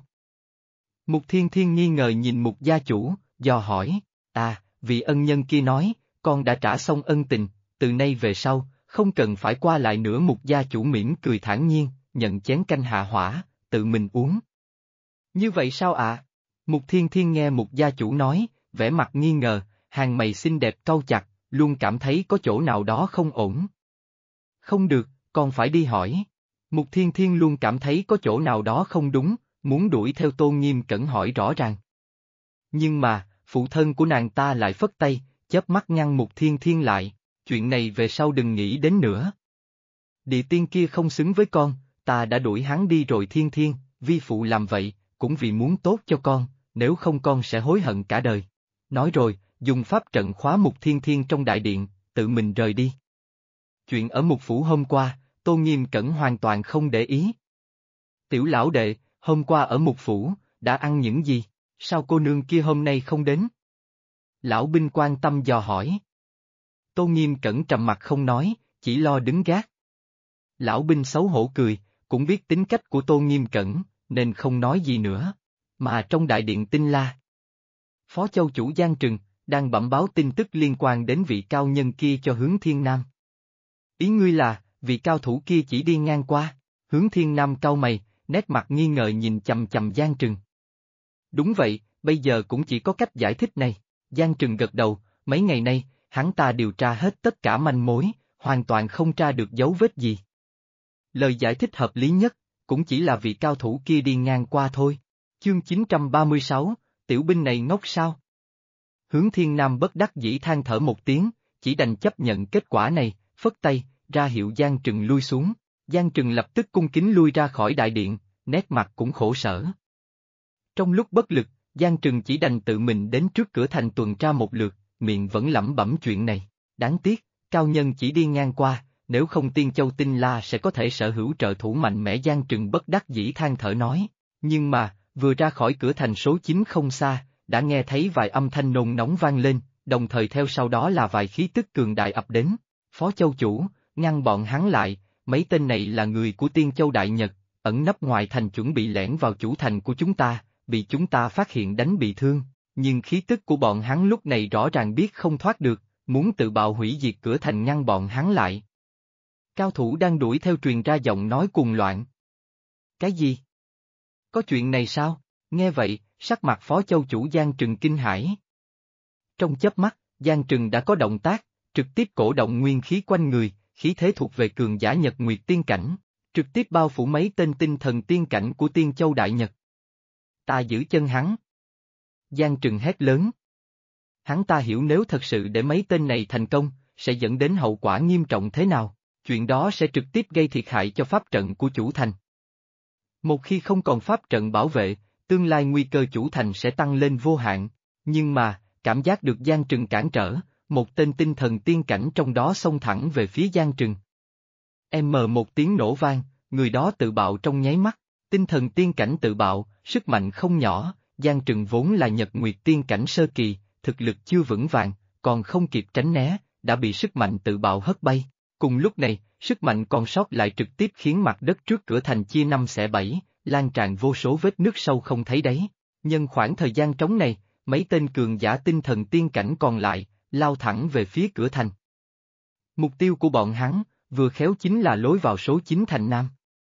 Mục Thiên Thiên nghi ngờ nhìn Mục gia chủ, dò hỏi, vị ân nhân kia nói, con đã trả xong ân tình, từ nay về sau, không cần phải qua lại nữa. Mục gia chủ mỉm cười thản nhiên, nhận chén canh hạ hỏa, tự mình uống. Như vậy sao ạ? Mục Thiên Thiên nghe Mục gia chủ nói, vẻ mặt nghi ngờ, hàng mày xinh đẹp cau chặt, luôn cảm thấy có chỗ nào đó không ổn. Không được, con phải đi hỏi. Mục Thiên Thiên luôn cảm thấy có chỗ nào đó không đúng, muốn đuổi theo Tô Nghiêm Cẩn hỏi rõ ràng. Nhưng mà, phụ thân của nàng ta lại phất tay, chớp mắt ngăn Mục Thiên Thiên lại, chuyện này về sau đừng nghĩ đến nữa. Địa tiên kia không xứng với con, ta đã đuổi hắn đi rồi. Thiên Thiên, vi phụ làm vậy, cũng vì muốn tốt cho con, nếu không con sẽ hối hận cả đời. Nói rồi, dùng pháp trận khóa Mục Thiên Thiên trong đại điện, tự mình rời đi. Chuyện ở Mục phủ hôm qua, Tô Nghiêm Cẩn hoàn toàn không để ý. Tiểu lão đệ, hôm qua ở Mục phủ, đã ăn những gì, sao cô nương kia hôm nay không đến? Lão binh quan tâm dò hỏi. Tô Nghiêm Cẩn trầm mặt không nói, chỉ lo đứng gác. Lão binh xấu hổ cười, cũng biết tính cách của Tô Nghiêm Cẩn, nên không nói gì nữa. Mà trong đại điện Tinh La, Phó Châu chủ Giang Trừng, đang bẩm báo tin tức liên quan đến vị cao nhân kia cho Hướng Thiên Nam. Ý ngươi là, vị cao thủ kia chỉ đi ngang qua? Hướng Thiên Nam cau mày, nét mặt nghi ngờ nhìn chằm chằm Giang Trừng. Đúng vậy, bây giờ cũng chỉ có cách giải thích này. Giang Trừng gật đầu, mấy ngày nay, hắn ta điều tra hết tất cả manh mối, hoàn toàn không tra được dấu vết gì. Lời giải thích hợp lý nhất, cũng chỉ là vị cao thủ kia đi ngang qua thôi. Chương 936, tiểu binh này ngốc sao? Hướng Thiên Nam bất đắc dĩ than thở một tiếng, chỉ đành chấp nhận kết quả này, phất tay, ra hiệu Giang Trừng lui xuống. Giang Trừng lập tức cung kính lui ra khỏi đại điện, nét mặt cũng khổ sở. Trong lúc bất lực, Giang Trừng chỉ đành tự mình đến trước cửa thành tuần tra một lượt, miệng vẫn lẩm bẩm chuyện này. Đáng tiếc, cao nhân chỉ đi ngang qua, nếu không Tiên Châu Tinh La sẽ có thể sở hữu trợ thủ mạnh mẽ. Giang Trừng bất đắc dĩ than thở nói. Nhưng mà, vừa ra khỏi cửa thành số 9 không xa, đã nghe thấy vài âm thanh nôn nóng vang lên, đồng thời theo sau đó là vài khí tức cường đại ập đến. Phó Châu Chủ, ngăn bọn hắn lại, mấy tên này là người của Tiên Châu Đại Nhật, ẩn nấp ngoài thành chuẩn bị lẻn vào chủ thành của chúng ta, bị chúng ta phát hiện đánh bị thương, nhưng khí tức của bọn hắn lúc này rõ ràng biết không thoát được, muốn tự bạo hủy diệt cửa thành ngăn bọn hắn lại. Cao thủ đang đuổi theo truyền ra giọng nói cuồng loạn. Cái gì? Có chuyện này sao? Nghe vậy, sắc mặt Phó Châu Chủ Giang Trừng kinh hãi. Trong chớp mắt, Giang Trừng đã có động tác, trực tiếp cổ động nguyên khí quanh người, khí thế thuộc về cường giả Nhật Nguyệt tiên cảnh, trực tiếp bao phủ mấy tên tinh thần tiên cảnh của Tiên Châu Đại Nhật. Ta giữ chân hắn. Giang Trừng hét lớn. Hắn ta hiểu nếu thật sự để mấy tên này thành công, sẽ dẫn đến hậu quả nghiêm trọng thế nào, chuyện đó sẽ trực tiếp gây thiệt hại cho pháp trận của chủ thành. Một khi không còn pháp trận bảo vệ, tương lai nguy cơ chủ thành sẽ tăng lên vô hạn, nhưng mà, cảm giác được Giang Trừng cản trở, một tên tinh thần tiên cảnh trong đó xông thẳng về phía Giang Trừng. Một tiếng nổ vang, người đó tự bạo trong nháy mắt, tinh thần tiên cảnh tự bạo, sức mạnh không nhỏ, Giang Trừng vốn là Nhật Nguyệt tiên cảnh sơ kỳ, thực lực chưa vững vàng, còn không kịp tránh né, đã bị sức mạnh tự bạo hất bay. Cùng lúc này, sức mạnh còn sót lại trực tiếp khiến mặt đất trước cửa thành chia năm xẻ bảy, lan tràn vô số vết nứt sâu không thấy đáy. Nhân khoảng thời gian trống này, mấy tên cường giả tinh thần tiên cảnh còn lại, lao thẳng về phía cửa thành. Mục tiêu của bọn hắn, vừa khéo chính là lối vào số 9 thành Nam.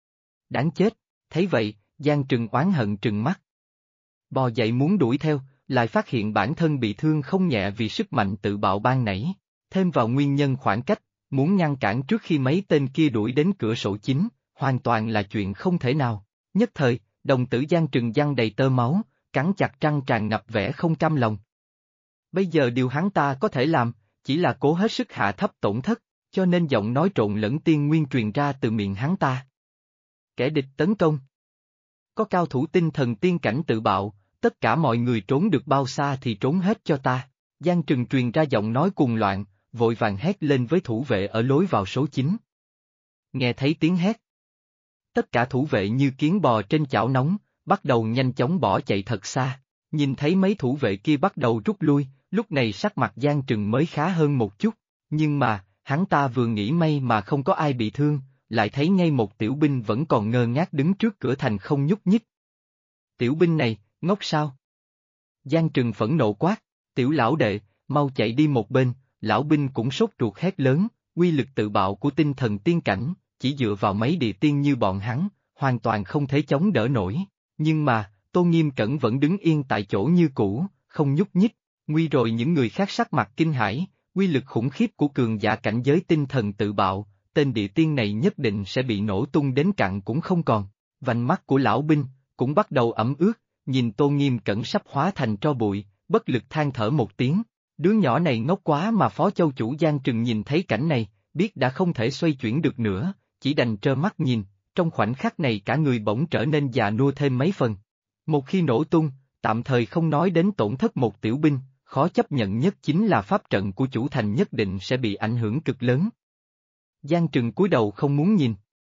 Đáng chết, thấy vậy, Giang Trừng oán hận trừng mắt. Bò dậy muốn đuổi theo, lại phát hiện bản thân bị thương không nhẹ vì sức mạnh tự bạo ban nãy, thêm vào nguyên nhân khoảng cách, muốn ngăn cản trước khi mấy tên kia đuổi đến cửa sổ chính, hoàn toàn là chuyện không thể nào. Nhất thời, đồng tử Giang Trừng giăng đầy tơ máu, cắn chặt răng tràn ngập vẻ không cam lòng. Bây giờ điều hắn ta có thể làm, chỉ là cố hết sức hạ thấp tổn thất, cho nên giọng nói trộn lẫn tiên nguyên truyền ra từ miệng hắn ta. Kẻ địch tấn công. Có cao thủ tinh thần tiên cảnh tự bạo, tất cả mọi người trốn được bao xa thì trốn hết cho ta. Giang Trừng truyền ra giọng nói cuồng loạn, vội vàng hét lên với thủ vệ ở lối vào số 9. Nghe thấy tiếng hét. Tất cả thủ vệ như kiến bò trên chảo nóng, bắt đầu nhanh chóng bỏ chạy thật xa. Nhìn thấy mấy thủ vệ kia bắt đầu rút lui, lúc này sắc mặt Giang Trừng mới khá hơn một chút, nhưng mà, hắn ta vừa nghĩ may mà không có ai bị thương, lại thấy ngay một tiểu binh vẫn còn ngơ ngác đứng trước cửa thành không nhúc nhích. Tiểu binh này, ngốc sao? Giang Trừng phẫn nộ quát, tiểu lão đệ, mau chạy đi một bên, lão binh cũng sốt ruột hét lớn, uy lực tự bạo của tinh thần tiên cảnh, chỉ dựa vào mấy địa tiên như bọn hắn, hoàn toàn không thể chống đỡ nổi, nhưng mà, Tô Nghiêm Cẩn vẫn đứng yên tại chỗ như cũ, không nhúc nhích, nguy rồi những người khác sắc mặt kinh hãi, uy lực khủng khiếp của cường giả cảnh giới tinh thần tự bạo, tên địa tiên này nhất định sẽ bị nổ tung đến cặn cũng không còn. Vành mắt của lão binh cũng bắt đầu ẩm ướt, nhìn Tô Nghiêm Cẩn sắp hóa thành tro bụi, bất lực than thở một tiếng. Đứa nhỏ này ngốc quá mà Phó Châu Chủ Giang Trừng nhìn thấy cảnh này, biết đã không thể xoay chuyển được nữa, chỉ đành trơ mắt nhìn, trong khoảnh khắc này cả người bỗng trở nên già nua thêm mấy phần. Một khi nổ tung, tạm thời không nói đến tổn thất một tiểu binh, khó chấp nhận nhất chính là pháp trận của chủ thành nhất định sẽ bị ảnh hưởng cực lớn. Giang Trừng cúi đầu không muốn nhìn.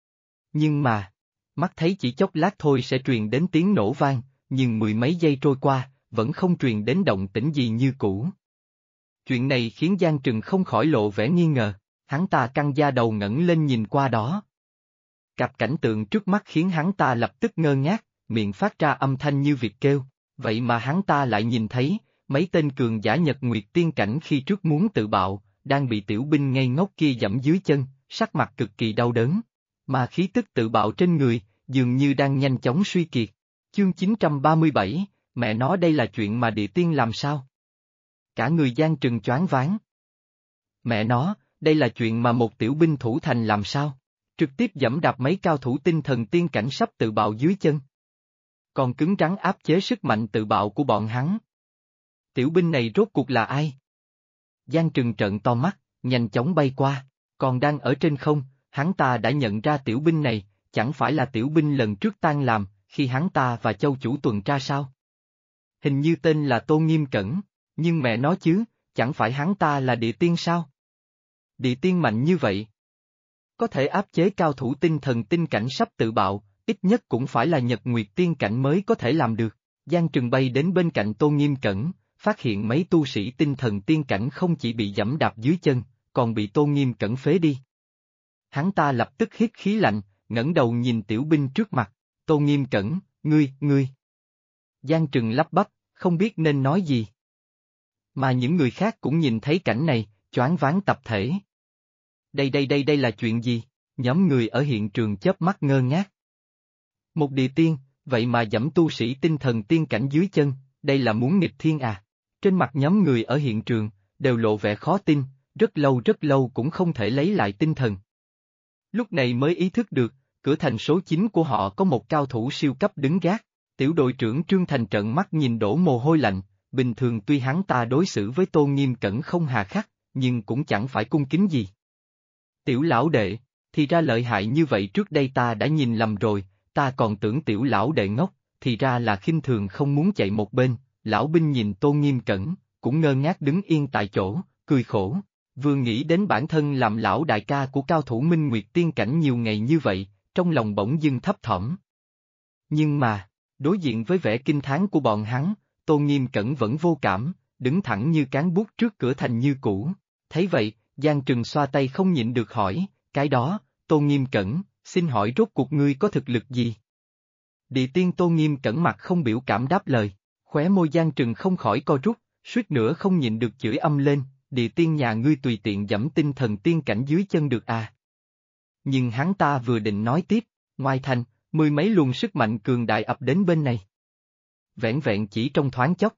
Nhưng mà, mắt thấy chỉ chốc lát thôi sẽ truyền đến tiếng nổ vang, nhưng mười mấy giây trôi qua, vẫn không truyền đến động tĩnh gì như cũ. Chuyện này khiến Giang Trừng không khỏi lộ vẻ nghi ngờ, hắn ta căng da đầu ngẩng lên nhìn qua đó. Cặp cảnh tượng trước mắt khiến hắn ta lập tức ngơ ngác, miệng phát ra âm thanh như vịt kêu, vậy mà hắn ta lại nhìn thấy, mấy tên cường giả Nhật Nguyệt tiên cảnh khi trước muốn tự bạo, đang bị tiểu binh ngây ngốc kia giẫm dưới chân, sắc mặt cực kỳ đau đớn. Mà khí tức tự bạo trên người, dường như đang nhanh chóng suy kiệt. Chương 937, mẹ nó đây là chuyện mà địa tiên làm sao? Cả người Giang Trừng choáng váng. Mẹ nó, đây là chuyện mà một tiểu binh thủ thành làm sao? Trực tiếp giẫm đạp mấy cao thủ tinh thần tiên cảnh sắp tự bạo dưới chân. Còn cứng rắn áp chế sức mạnh tự bạo của bọn hắn. tiểu binh này rốt cuộc là ai? Giang Trừng trợn to mắt, nhanh chóng bay qua, còn đang ở trên không, hắn ta đã nhận ra tiểu binh này, chẳng phải là tiểu binh lần trước tan làm, khi hắn ta và châu chủ tuần tra sao? Hình như tên là Tô Nghiêm Cẩn, nhưng mẹ nói chứ, chẳng phải hắn ta là địa tiên sao? Địa tiên mạnh như vậy. Có thể áp chế cao thủ tinh thần tinh cảnh sắp tự bạo, ít nhất cũng phải là Nhật Nguyệt tiên cảnh mới có thể làm được. Giang Trừng bay đến bên cạnh Tô Nghiêm Cẩn, phát hiện mấy tu sĩ tinh thần tiên cảnh không chỉ bị giẫm đạp dưới chân, còn bị Tô Nghiêm Cẩn phế đi. Hắn ta lập tức hít khí lạnh, ngẩng đầu nhìn tiểu binh trước mặt, Tô Nghiêm Cẩn, ngươi. Giang Trừng lắp bắp, không biết nên nói gì. Mà những người khác cũng nhìn thấy cảnh này, choáng váng tập thể. Đây là chuyện gì? Nhóm người ở hiện trường chớp mắt ngơ ngác. Một địa tiên, vậy mà giẫm tu sĩ tinh thần tiên cảnh dưới chân, đây là muốn nghịch thiên à? Trên mặt nhóm người ở hiện trường, đều lộ vẻ khó tin, rất lâu cũng không thể lấy lại tinh thần. Lúc này mới ý thức được, cửa thành số 9 của họ có một cao thủ siêu cấp đứng gác. Tiểu đội trưởng Trương Thành trợn mắt nhìn đổ mồ hôi lạnh, bình thường tuy hắn ta đối xử với Tô Nghiêm Cẩn không hà khắc, nhưng cũng chẳng phải cung kính gì. Tiểu lão đệ, thì ra lợi hại như vậy trước đây ta đã nhìn lầm rồi, ta còn tưởng tiểu lão đệ ngốc, thì ra là khinh thường không muốn chạy một bên. Lão binh nhìn Tô Nghiêm Cẩn, cũng ngơ ngác đứng yên tại chỗ, cười khổ, vừa nghĩ đến bản thân làm lão đại ca của cao thủ Minh Nguyệt tiên cảnh nhiều ngày như vậy, trong lòng bỗng dưng thấp thỏm. Nhưng mà, đối diện với vẻ kinh thán của bọn hắn, Tô Nghiêm Cẩn vẫn vô cảm, đứng thẳng như cán bút trước cửa thành như cũ. Thấy vậy, Giang Trừng xoa tay không nhịn được hỏi, cái đó, Tô Nghiêm Cẩn, xin hỏi rốt cuộc ngươi có thực lực gì? Địa tiên Tô Nghiêm Cẩn mặt không biểu cảm đáp lời, khóe môi Giang Trừng không khỏi co rút, suýt nữa không nhịn được chửi âm lên, địa tiên nhà ngươi tùy tiện giẫm tinh thần tiên cảnh dưới chân được à? Nhưng hắn ta vừa định nói tiếp, ngoài thành, mười mấy luồng sức mạnh cường đại ập đến bên này. Vẻn vẹn chỉ trong thoáng chốc.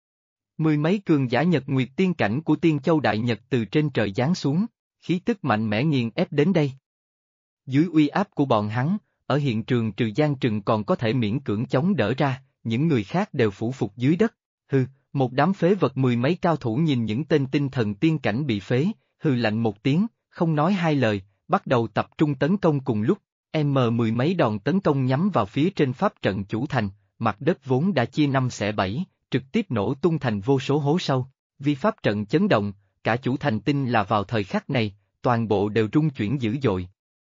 Mười mấy cường giả Nhật Nguyệt tiên cảnh của Tiên Châu Đại Nhật từ trên trời giáng xuống, khí tức mạnh mẽ nghiền ép đến đây. Dưới uy áp của bọn hắn, ở hiện trường trừ Giang Trừng còn có thể miễn cưỡng chống đỡ ra, những người khác đều phủ phục dưới đất. Hừ, một đám phế vật mười mấy cao thủ nhìn những tên tinh thần tiên cảnh bị phế, hừ lạnh một tiếng, không nói hai lời, bắt đầu tập trung tấn công cùng lúc. Mười mấy đòn tấn công nhắm vào phía trên pháp trận chủ thành, mặt đất vốn đã chia năm xẻ bảy, trực tiếp nổ tung thành vô số hố sâu. Vì pháp trận chấn động, cả chủ thành tin là vào thời khắc này, toàn bộ đều rung chuyển dữ dội.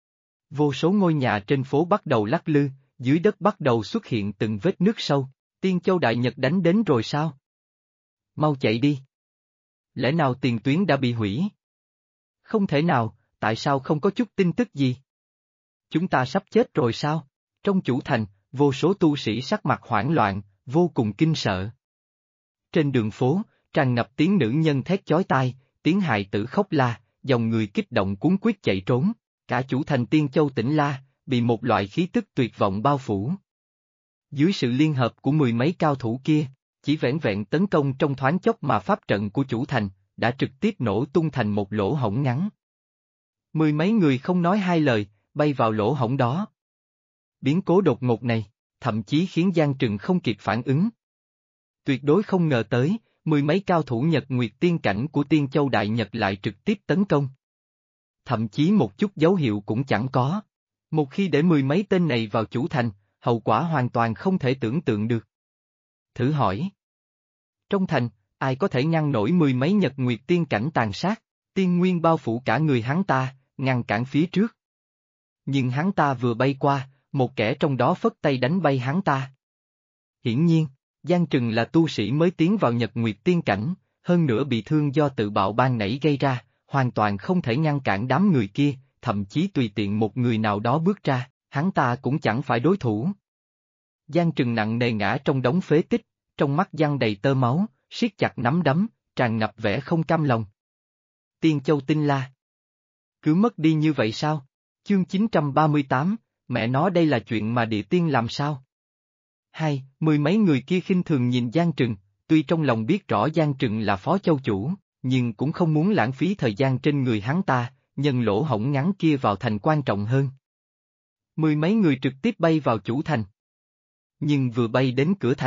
Vô số ngôi nhà trên phố bắt đầu lắc lư, dưới đất bắt đầu xuất hiện từng vết nước sâu. Tiên Châu Đại Nhật đánh đến rồi sao? Mau chạy đi! Lẽ nào tiền tuyến đã bị hủy? Không thể nào, tại sao không có chút tin tức gì? Chúng ta sắp chết rồi sao? Trong chủ thành, vô số tu sĩ sắc mặt hoảng loạn, vô cùng kinh sợ. Trên đường phố, tràn ngập tiếng nữ nhân thét chói tai, tiếng hài tử khóc la, dòng người kích động cuống quýt chạy trốn. Cả chủ thành Tiên Châu tỉnh la, bị một loại khí tức tuyệt vọng bao phủ. Dưới sự liên hợp của mười mấy cao thủ kia, chỉ vẻn vẹn tấn công trong thoáng chốc mà pháp trận của chủ thành, đã trực tiếp nổ tung thành một lỗ hổng ngắn. Mười mấy người không nói hai lời, bay vào lỗ hổng đó. Biến cố đột ngột này, thậm chí khiến Giang Trừng không kịp phản ứng. Tuyệt đối không ngờ tới, mười mấy cao thủ Nhật Nguyệt tiên cảnh của Tiên Châu Đại Nhật lại trực tiếp tấn công. Thậm chí một chút dấu hiệu cũng chẳng có. Một khi để mười mấy tên này vào chủ thành, hậu quả hoàn toàn không thể tưởng tượng được. Thử hỏi. Trong thành, ai có thể ngăn nổi mười mấy Nhật Nguyệt tiên cảnh tàn sát, tiên nguyên bao phủ cả người hắn ta, ngăn cản phía trước. Nhưng hắn ta vừa bay qua, một kẻ trong đó phất tay đánh bay hắn ta. Hiển nhiên, Giang Trừng là tu sĩ mới tiến vào Nhật Nguyệt tiên cảnh, hơn nữa bị thương do tự bạo ban nãy gây ra, hoàn toàn không thể ngăn cản đám người kia, thậm chí tùy tiện một người nào đó bước ra, hắn ta cũng chẳng phải đối thủ. Giang Trừng nặng nề ngã trong đống phế tích, trong mắt giăng đầy tơ máu, siết chặt nắm đấm, tràn ngập vẻ không cam lòng. Tiên Châu Tinh La. Cứ mất đi như vậy sao? Chương 938, mẹ nó đây là chuyện mà địa tiên làm sao? Mười mấy người kia khinh thường nhìn Giang Trừng, tuy trong lòng biết rõ Giang Trừng là phó châu chủ, nhưng cũng không muốn lãng phí thời gian trên người hắn ta, nhân lỗ hổng ngắn kia vào thành quan trọng hơn. Mười mấy người trực tiếp bay vào chủ thành. Nhưng vừa bay đến cửa thành,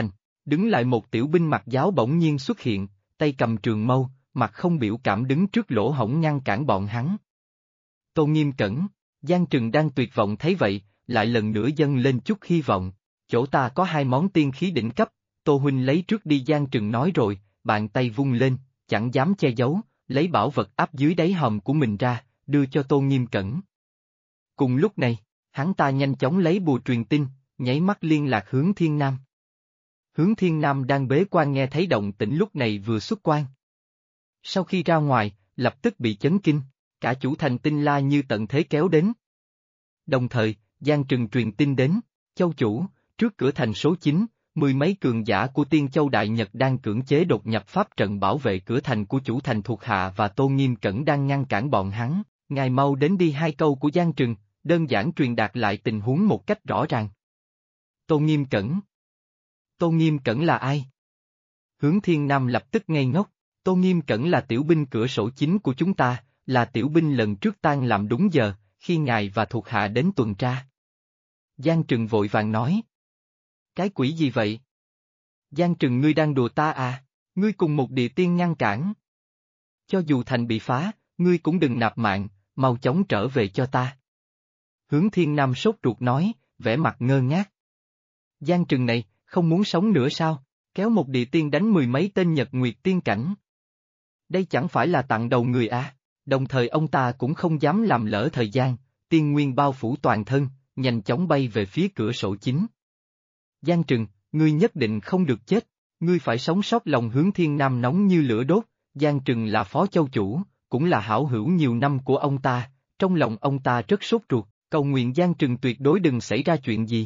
Đứng lại một tiểu binh mặc giáo bỗng nhiên xuất hiện, tay cầm trường mâu, mặt không biểu cảm đứng trước lỗ hổng ngăn cản bọn hắn. Tô Nghiêm Cẩn, Giang Trừng đang tuyệt vọng thấy vậy, lại lần nữa dâng lên chút hy vọng. Chỗ ta có 2 món tiên khí đỉnh cấp, Tô Huynh lấy trước đi, Giang Trừng nói rồi, bàn tay vung lên, chẳng dám che giấu, lấy bảo vật áp dưới đáy hòm của mình ra, đưa cho Tô Nghiêm Cẩn. Cùng lúc này, hắn ta nhanh chóng lấy bùa truyền tin, nháy mắt liên lạc Hướng Thiên Nam. Hướng Thiên Nam đang bế quan nghe thấy động tĩnh lúc này vừa xuất quan. Sau khi ra ngoài, lập tức bị chấn kinh, cả chủ thành Tinh La như tận thế kéo đến. Đồng thời, Giang Trừng truyền tin đến, châu chủ, trước cửa thành số 9, 10 mấy cường giả của Tiên Châu Đại Nhật đang cưỡng chế đột nhập pháp trận bảo vệ cửa thành của chủ thành thuộc hạ và Tô Nghiêm Cẩn đang ngăn cản bọn hắn, ngài mau đến đi. 2 câu của Giang Trừng, đơn giản truyền đạt lại tình huống một cách rõ ràng. Tô Nghiêm Cẩn. Tô Nghiêm Cẩn là ai? Hướng Thiên Nam lập tức ngây ngốc, Tô Nghiêm Cẩn là tiểu binh cửa sổ chính của chúng ta, là tiểu binh lần trước tan làm đúng giờ, khi ngài và thuộc hạ đến tuần tra. Giang Trừng vội vàng nói. Cái quỷ gì vậy? Giang Trừng, ngươi đang đùa ta à? Ngươi cùng một địa tiên ngăn cản. Cho dù thành bị phá, ngươi cũng đừng nạp mạng, mau chóng trở về cho ta. Hướng Thiên Nam sốt ruột nói, vẻ mặt ngơ ngác. Giang Trừng này, không muốn sống nữa sao? Kéo một địa tiên đánh 10 mấy tên Nhật Nguyệt tiên cảnh. Đây chẳng phải là tặng đầu người à? Đồng thời ông ta cũng không dám làm lỡ thời gian, tiên nguyên bao phủ toàn thân, nhanh chóng bay về phía cửa sổ chính. Giang Trừng, ngươi nhất định không được chết, ngươi phải sống sót. Lòng Hướng Thiên Nam nóng như lửa đốt, Giang Trừng là phó châu chủ, cũng là hảo hữu nhiều năm của ông ta, trong lòng ông ta rất sốt ruột, cầu nguyện Giang Trừng tuyệt đối đừng xảy ra chuyện gì.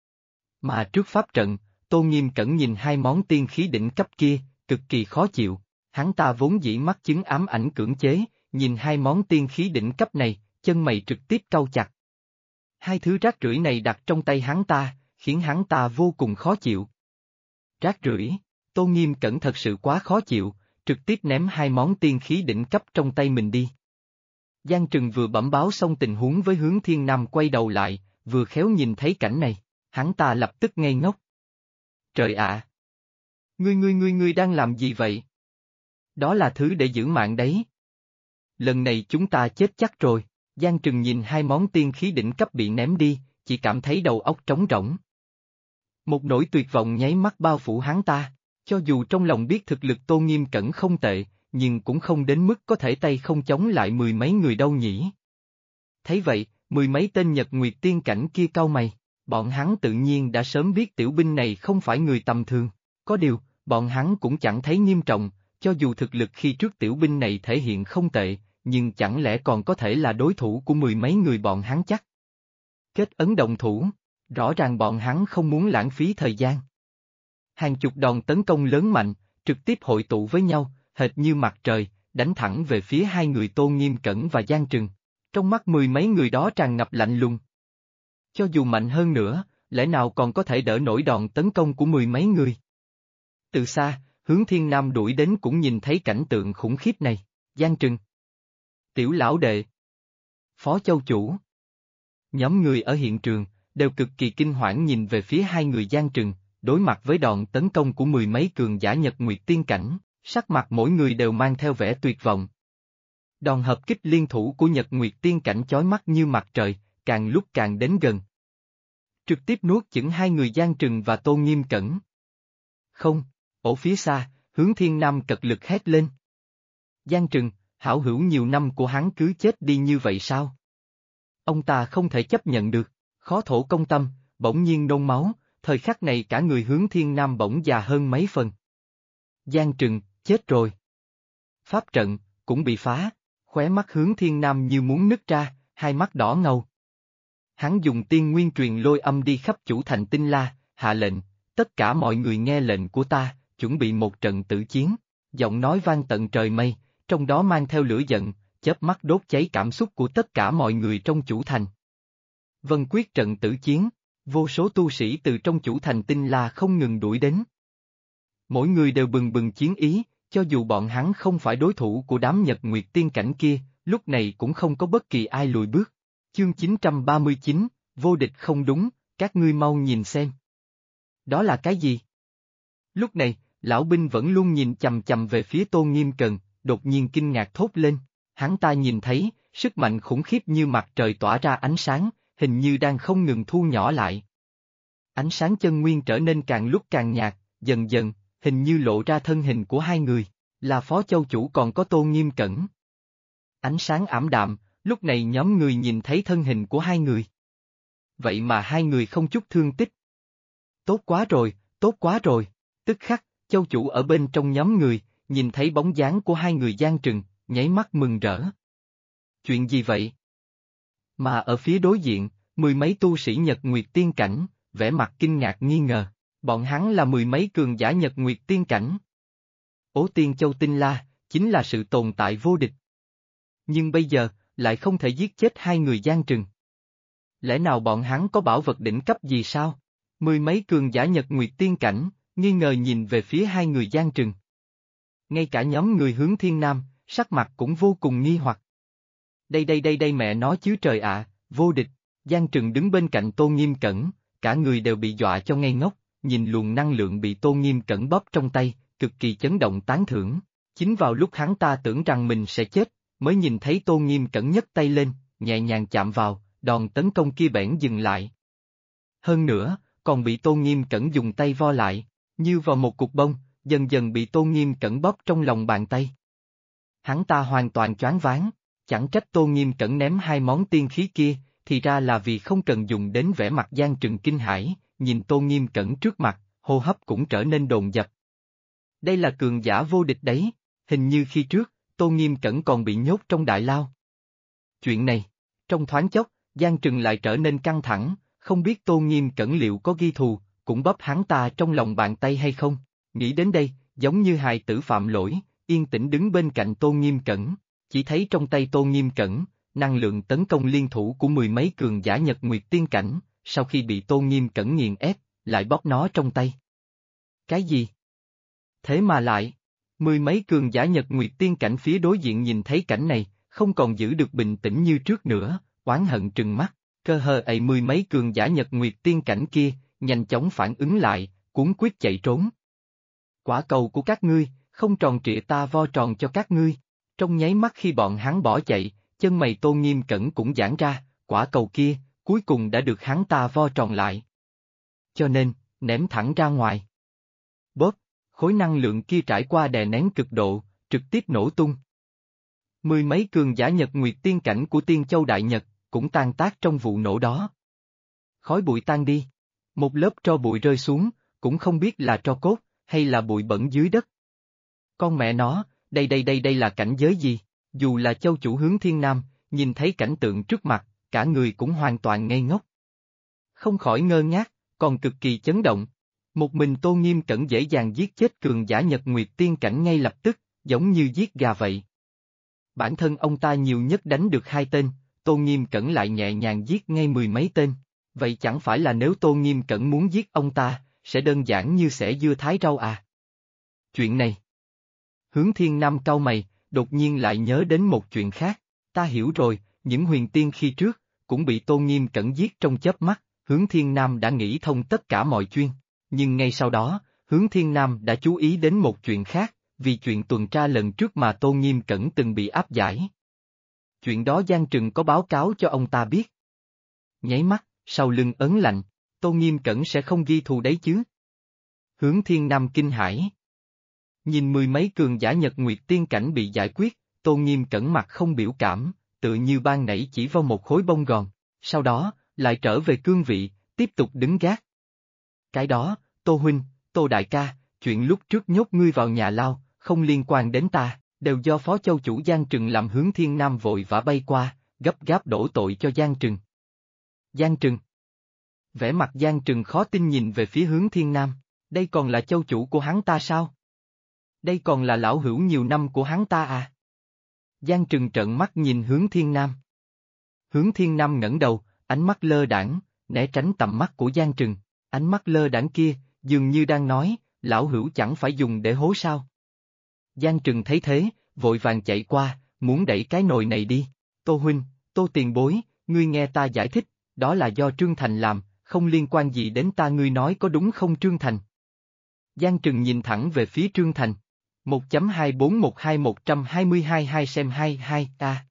Mà trước pháp trận, Tô Nghiêm Cẩn nhìn 2 món tiên khí đỉnh cấp kia, cực kỳ khó chịu, hắn ta vốn dĩ mắc chứng ám ảnh cưỡng chế, nhìn 2 món tiên khí đỉnh cấp này, chân mày trực tiếp cau chặt. 2 thứ rác rưởi này đặt trong tay hắn ta, khiến hắn ta vô cùng khó chịu. Rác rưởi, Tô Nghiêm Cẩn thật sự quá khó chịu, trực tiếp ném 2 món tiên khí đỉnh cấp trong tay mình đi. Giang Trừng vừa bẩm báo xong tình huống với Hướng Thiên Nam quay đầu lại, vừa khéo nhìn thấy cảnh này, hắn ta lập tức ngây ngốc. Trời ạ! Ngươi đang làm gì vậy? Đó là thứ để giữ mạng đấy. Lần này chúng ta chết chắc rồi. Giang Trừng nhìn 2 món tiên khí đỉnh cấp bị ném đi, chỉ cảm thấy đầu óc trống rỗng. Một nỗi tuyệt vọng nháy mắt bao phủ hắn ta, cho dù trong lòng biết thực lực Tô Nghiêm Cẩn không tệ, nhưng cũng không đến mức có thể tay không chống lại 10 mấy người đâu nhỉ. Thấy vậy, 10 mấy tên Nhật Nguyệt tiên cảnh kia cau mày, bọn hắn tự nhiên đã sớm biết tiểu binh này không phải người tầm thường, có điều, bọn hắn cũng chẳng thấy nghiêm trọng, cho dù thực lực khi trước tiểu binh này thể hiện không tệ, nhưng chẳng lẽ còn có thể là đối thủ của 10 mấy người bọn hắn chắc. Kết ấn đồng thủ, rõ ràng bọn hắn không muốn lãng phí thời gian. Hàng chục đòn tấn công lớn mạnh, trực tiếp hội tụ với nhau, hệt như mặt trời, đánh thẳng về phía 2 người Tô Nghiêm Cẩn và Giang Trừng. Trong mắt 10 mấy người đó tràn ngập lạnh lùng. Cho dù mạnh hơn nữa, lẽ nào còn có thể đỡ nổi đòn tấn công của 10 mấy người? Từ xa, Hướng Thiên Nam đuổi đến cũng nhìn thấy cảnh tượng khủng khiếp này. Giang Trừng, Tiểu lão đệ, Phó châu chủ. Nhóm người ở hiện trường, đều cực kỳ kinh hoảng nhìn về phía 2 người Giang Trừng, đối mặt với đòn tấn công của 10 mấy cường giả Nhật Nguyệt tiên cảnh, sắc mặt mỗi người đều mang theo vẻ tuyệt vọng. Đòn hợp kích liên thủ của Nhật Nguyệt tiên cảnh chói mắt như mặt trời, càng lúc càng đến gần. Trực tiếp nuốt chửng 2 người Giang Trừng và Tô Nghiêm Cẩn. Không, ở phía xa, Hướng Thiên Nam cật lực hét lên. Giang Trừng, hảo hữu nhiều năm của hắn cứ chết đi như vậy sao? Ông ta không thể chấp nhận được, khó thổ công tâm, bỗng nhiên nôn máu, thời khắc này cả người Hướng Thiên Nam bỗng già hơn mấy phần. Giang Trừng, chết rồi. Pháp trận, cũng bị phá, khóe mắt Hướng Thiên Nam như muốn nứt ra, hai mắt đỏ ngầu. Hắn dùng tiên nguyên truyền lôi âm đi khắp chủ thành Tinh La, hạ lệnh, tất cả mọi người nghe lệnh của ta, chuẩn bị một trận tử chiến, giọng nói vang tận trời mây, trong đó mang theo lửa giận, chớp mắt đốt cháy cảm xúc của tất cả mọi người trong chủ thành. Vân quyết trận tử chiến, vô số tu sĩ từ trong chủ thành Tinh La không ngừng đuổi đến. Mỗi người đều bừng bừng chiến ý, cho dù bọn hắn không phải đối thủ của đám Nhật Nguyệt tiên cảnh kia, lúc này cũng không có bất kỳ ai lùi bước. Chương 939, vô địch không đúng, các ngươi mau nhìn xem. Đó là cái gì? Lúc này, lão binh vẫn luôn nhìn chằm chằm về phía Tô Nghiêm Cần, đột nhiên kinh ngạc thốt lên. Hắn ta nhìn thấy, sức mạnh khủng khiếp như mặt trời tỏa ra ánh sáng, hình như đang không ngừng thu nhỏ lại. Ánh sáng chân nguyên trở nên càng lúc càng nhạt, dần dần, hình như lộ ra thân hình của hai người, là Phó Châu Chủ còn có Tô Nghiêm Cẩn. Ánh sáng ảm đạm, lúc này nhóm người nhìn thấy thân hình của hai người. Vậy mà hai người không chút thương tích. Tốt quá rồi, tốt quá rồi. Tức khắc, Châu Chủ ở bên trong nhóm người, nhìn thấy bóng dáng của hai người Giang Trừng, nháy mắt mừng rỡ. Chuyện gì vậy? Mà ở phía đối diện, mười mấy tu sĩ Nhật Nguyệt Tiên Cảnh, vẻ mặt kinh ngạc nghi ngờ, bọn hắn là mười mấy cường giả Nhật Nguyệt Tiên Cảnh. Ố Tiên Châu Tinh La, chính là sự tồn tại vô địch. Nhưng bây giờ, lại không thể giết chết hai người Giang Trừng. Lẽ nào bọn hắn có bảo vật đỉnh cấp gì sao? Mười mấy cường giả Nhật Nguyệt Tiên Cảnh, nghi ngờ nhìn về phía hai người Giang Trừng. Ngay cả nhóm người Hướng Thiên Nam, sắc mặt cũng vô cùng nghi hoặc. Đây mẹ nó chứ trời ạ, vô địch. Giang Trừng đứng bên cạnh Tô Nghiêm Cẩn, cả người đều bị dọa cho ngây ngốc, nhìn luồng năng lượng bị Tô Nghiêm Cẩn bóp trong tay, cực kỳ chấn động tán thưởng. Chính vào lúc hắn ta tưởng rằng mình sẽ chết, mới nhìn thấy Tô Nghiêm Cẩn nhấc tay lên, nhẹ nhàng chạm vào, đòn tấn công kia bỗng dừng lại. Hơn nữa, còn bị Tô Nghiêm Cẩn dùng tay vo lại, như vào một cục bông, dần dần bị Tô Nghiêm Cẩn bóp trong lòng bàn tay. Hắn ta hoàn toàn choáng váng, chẳng trách Tô Nghiêm Cẩn ném hai món tiên khí kia, thì ra là vì không cần dùng đến vẻ mặt Giang Trừng kinh hãi, nhìn Tô Nghiêm Cẩn trước mặt, hô hấp cũng trở nên dồn dập. Đây là cường giả vô địch đấy, hình như khi trước, Tô Nghiêm Cẩn còn bị nhốt trong đại lao. Chuyện này, trong thoáng chốc, Giang Trừng lại trở nên căng thẳng, không biết Tô Nghiêm Cẩn liệu có ghi thù, cũng bóp hắn ta trong lòng bàn tay hay không. Nghĩ đến đây, giống như hài tử phạm lỗi, yên tĩnh đứng bên cạnh Tô Nghiêm Cẩn, chỉ thấy trong tay Tô Nghiêm Cẩn, năng lượng tấn công liên thủ của mười mấy cường giả Nhật Nguyệt Tiên Cảnh, sau khi bị Tô Nghiêm Cẩn nghiền ép, lại bóp nó trong tay. Cái gì? Thế mà lại, mười mấy cường giả Nhật Nguyệt Tiên Cảnh phía đối diện nhìn thấy cảnh này, không còn giữ được bình tĩnh như trước nữa, oán hận trừng mắt, cơ hờ ấy mười mấy cường giả Nhật Nguyệt Tiên Cảnh kia, nhanh chóng phản ứng lại, cuống quyết chạy trốn. Quả cầu của các ngươi, không tròn trịa ta vo tròn cho các ngươi. Trong nháy mắt khi bọn hắn bỏ chạy, chân mày Tô Nghiêm Cẩn cũng giãn ra, quả cầu kia, cuối cùng đã được hắn ta vo tròn lại. Cho nên, ném thẳng ra ngoài. Bóp, khối năng lượng kia trải qua đè nén cực độ, trực tiếp nổ tung. Mười mấy cường giả Nhật Nguyệt Tiên Cảnh của Tiên Châu Đại Nhật, cũng tan tác trong vụ nổ đó. Khói bụi tan đi, một lớp tro bụi rơi xuống, cũng không biết là tro cốt, hay là bụi bẩn dưới đất. Con mẹ nó, đây là cảnh giới gì? Dù là Châu Chủ Hướng Thiên Nam, nhìn thấy cảnh tượng trước mặt, cả người cũng hoàn toàn ngây ngốc. Không khỏi ngơ ngác, còn cực kỳ chấn động. Một mình Tô Nghiêm Cẩn dễ dàng giết chết cường giả Nhật Nguyệt Tiên Cảnh ngay lập tức, giống như giết gà vậy. Bản thân ông ta nhiều nhất đánh được 2 tên, Tô Nghiêm Cẩn lại nhẹ nhàng giết ngay mười mấy tên. Vậy chẳng phải là nếu Tô Nghiêm Cẩn muốn giết ông ta, sẽ đơn giản như xẻ dưa thái rau à? Chuyện này. Hướng Thiên Nam cau mày, đột nhiên lại nhớ đến một chuyện khác. Ta hiểu rồi, những huyền tiên khi trước, cũng bị Tô Nghiêm Cẩn giết trong chớp mắt, Hướng Thiên Nam đã nghĩ thông tất cả mọi chuyện. Nhưng ngay sau đó, Hướng Thiên Nam đã chú ý đến một chuyện khác, vì chuyện tuần tra lần trước mà Tô Nghiêm Cẩn từng bị áp giải. Chuyện đó Giang Trừng có báo cáo cho ông ta biết. Nháy mắt, sau lưng ấn lạnh, Tô Nghiêm Cẩn sẽ không ghi thù đấy chứ. Hướng Thiên Nam kinh hãi. Nhìn mười mấy cường giả Nhật Nguyệt Tiên Cảnh bị giải quyết, Tô Nghiêm Cẩn mặt không biểu cảm, tự như ban nãy chỉ vào một khối bông gòn, sau đó, lại trở về cương vị, tiếp tục đứng gác. Cái đó, Tô Huynh, Tô Đại ca, chuyện lúc trước nhốt ngươi vào nhà lao, không liên quan đến ta, đều do Phó Châu Chủ Giang Trừng làm. Hướng Thiên Nam vội vã bay qua, gấp gáp đổ tội cho Giang Trừng. Giang Trừng. Vẻ mặt Giang Trừng khó tin nhìn về phía Hướng Thiên Nam, đây còn là Châu Chủ của hắn ta sao? Đây còn là lão hữu nhiều năm của hắn ta à? Giang Trừng trợn mắt nhìn Hướng Thiên Nam. Hướng Thiên Nam ngẩng đầu, ánh mắt lơ đãng, né tránh tầm mắt của Giang Trừng, ánh mắt lơ đãng kia, dường như đang nói, lão hữu chẳng phải dùng để hố sao? Giang Trừng thấy thế, vội vàng chạy qua, muốn đẩy cái nồi này đi. Tô Huynh, Tô tiền bối, ngươi nghe ta giải thích, đó là do Trương Thành làm, không liên quan gì đến ta, ngươi nói có đúng không Trương Thành? Giang Trừng nhìn thẳng về phía Trương Thành. 1.2412122 2 xem 22 a.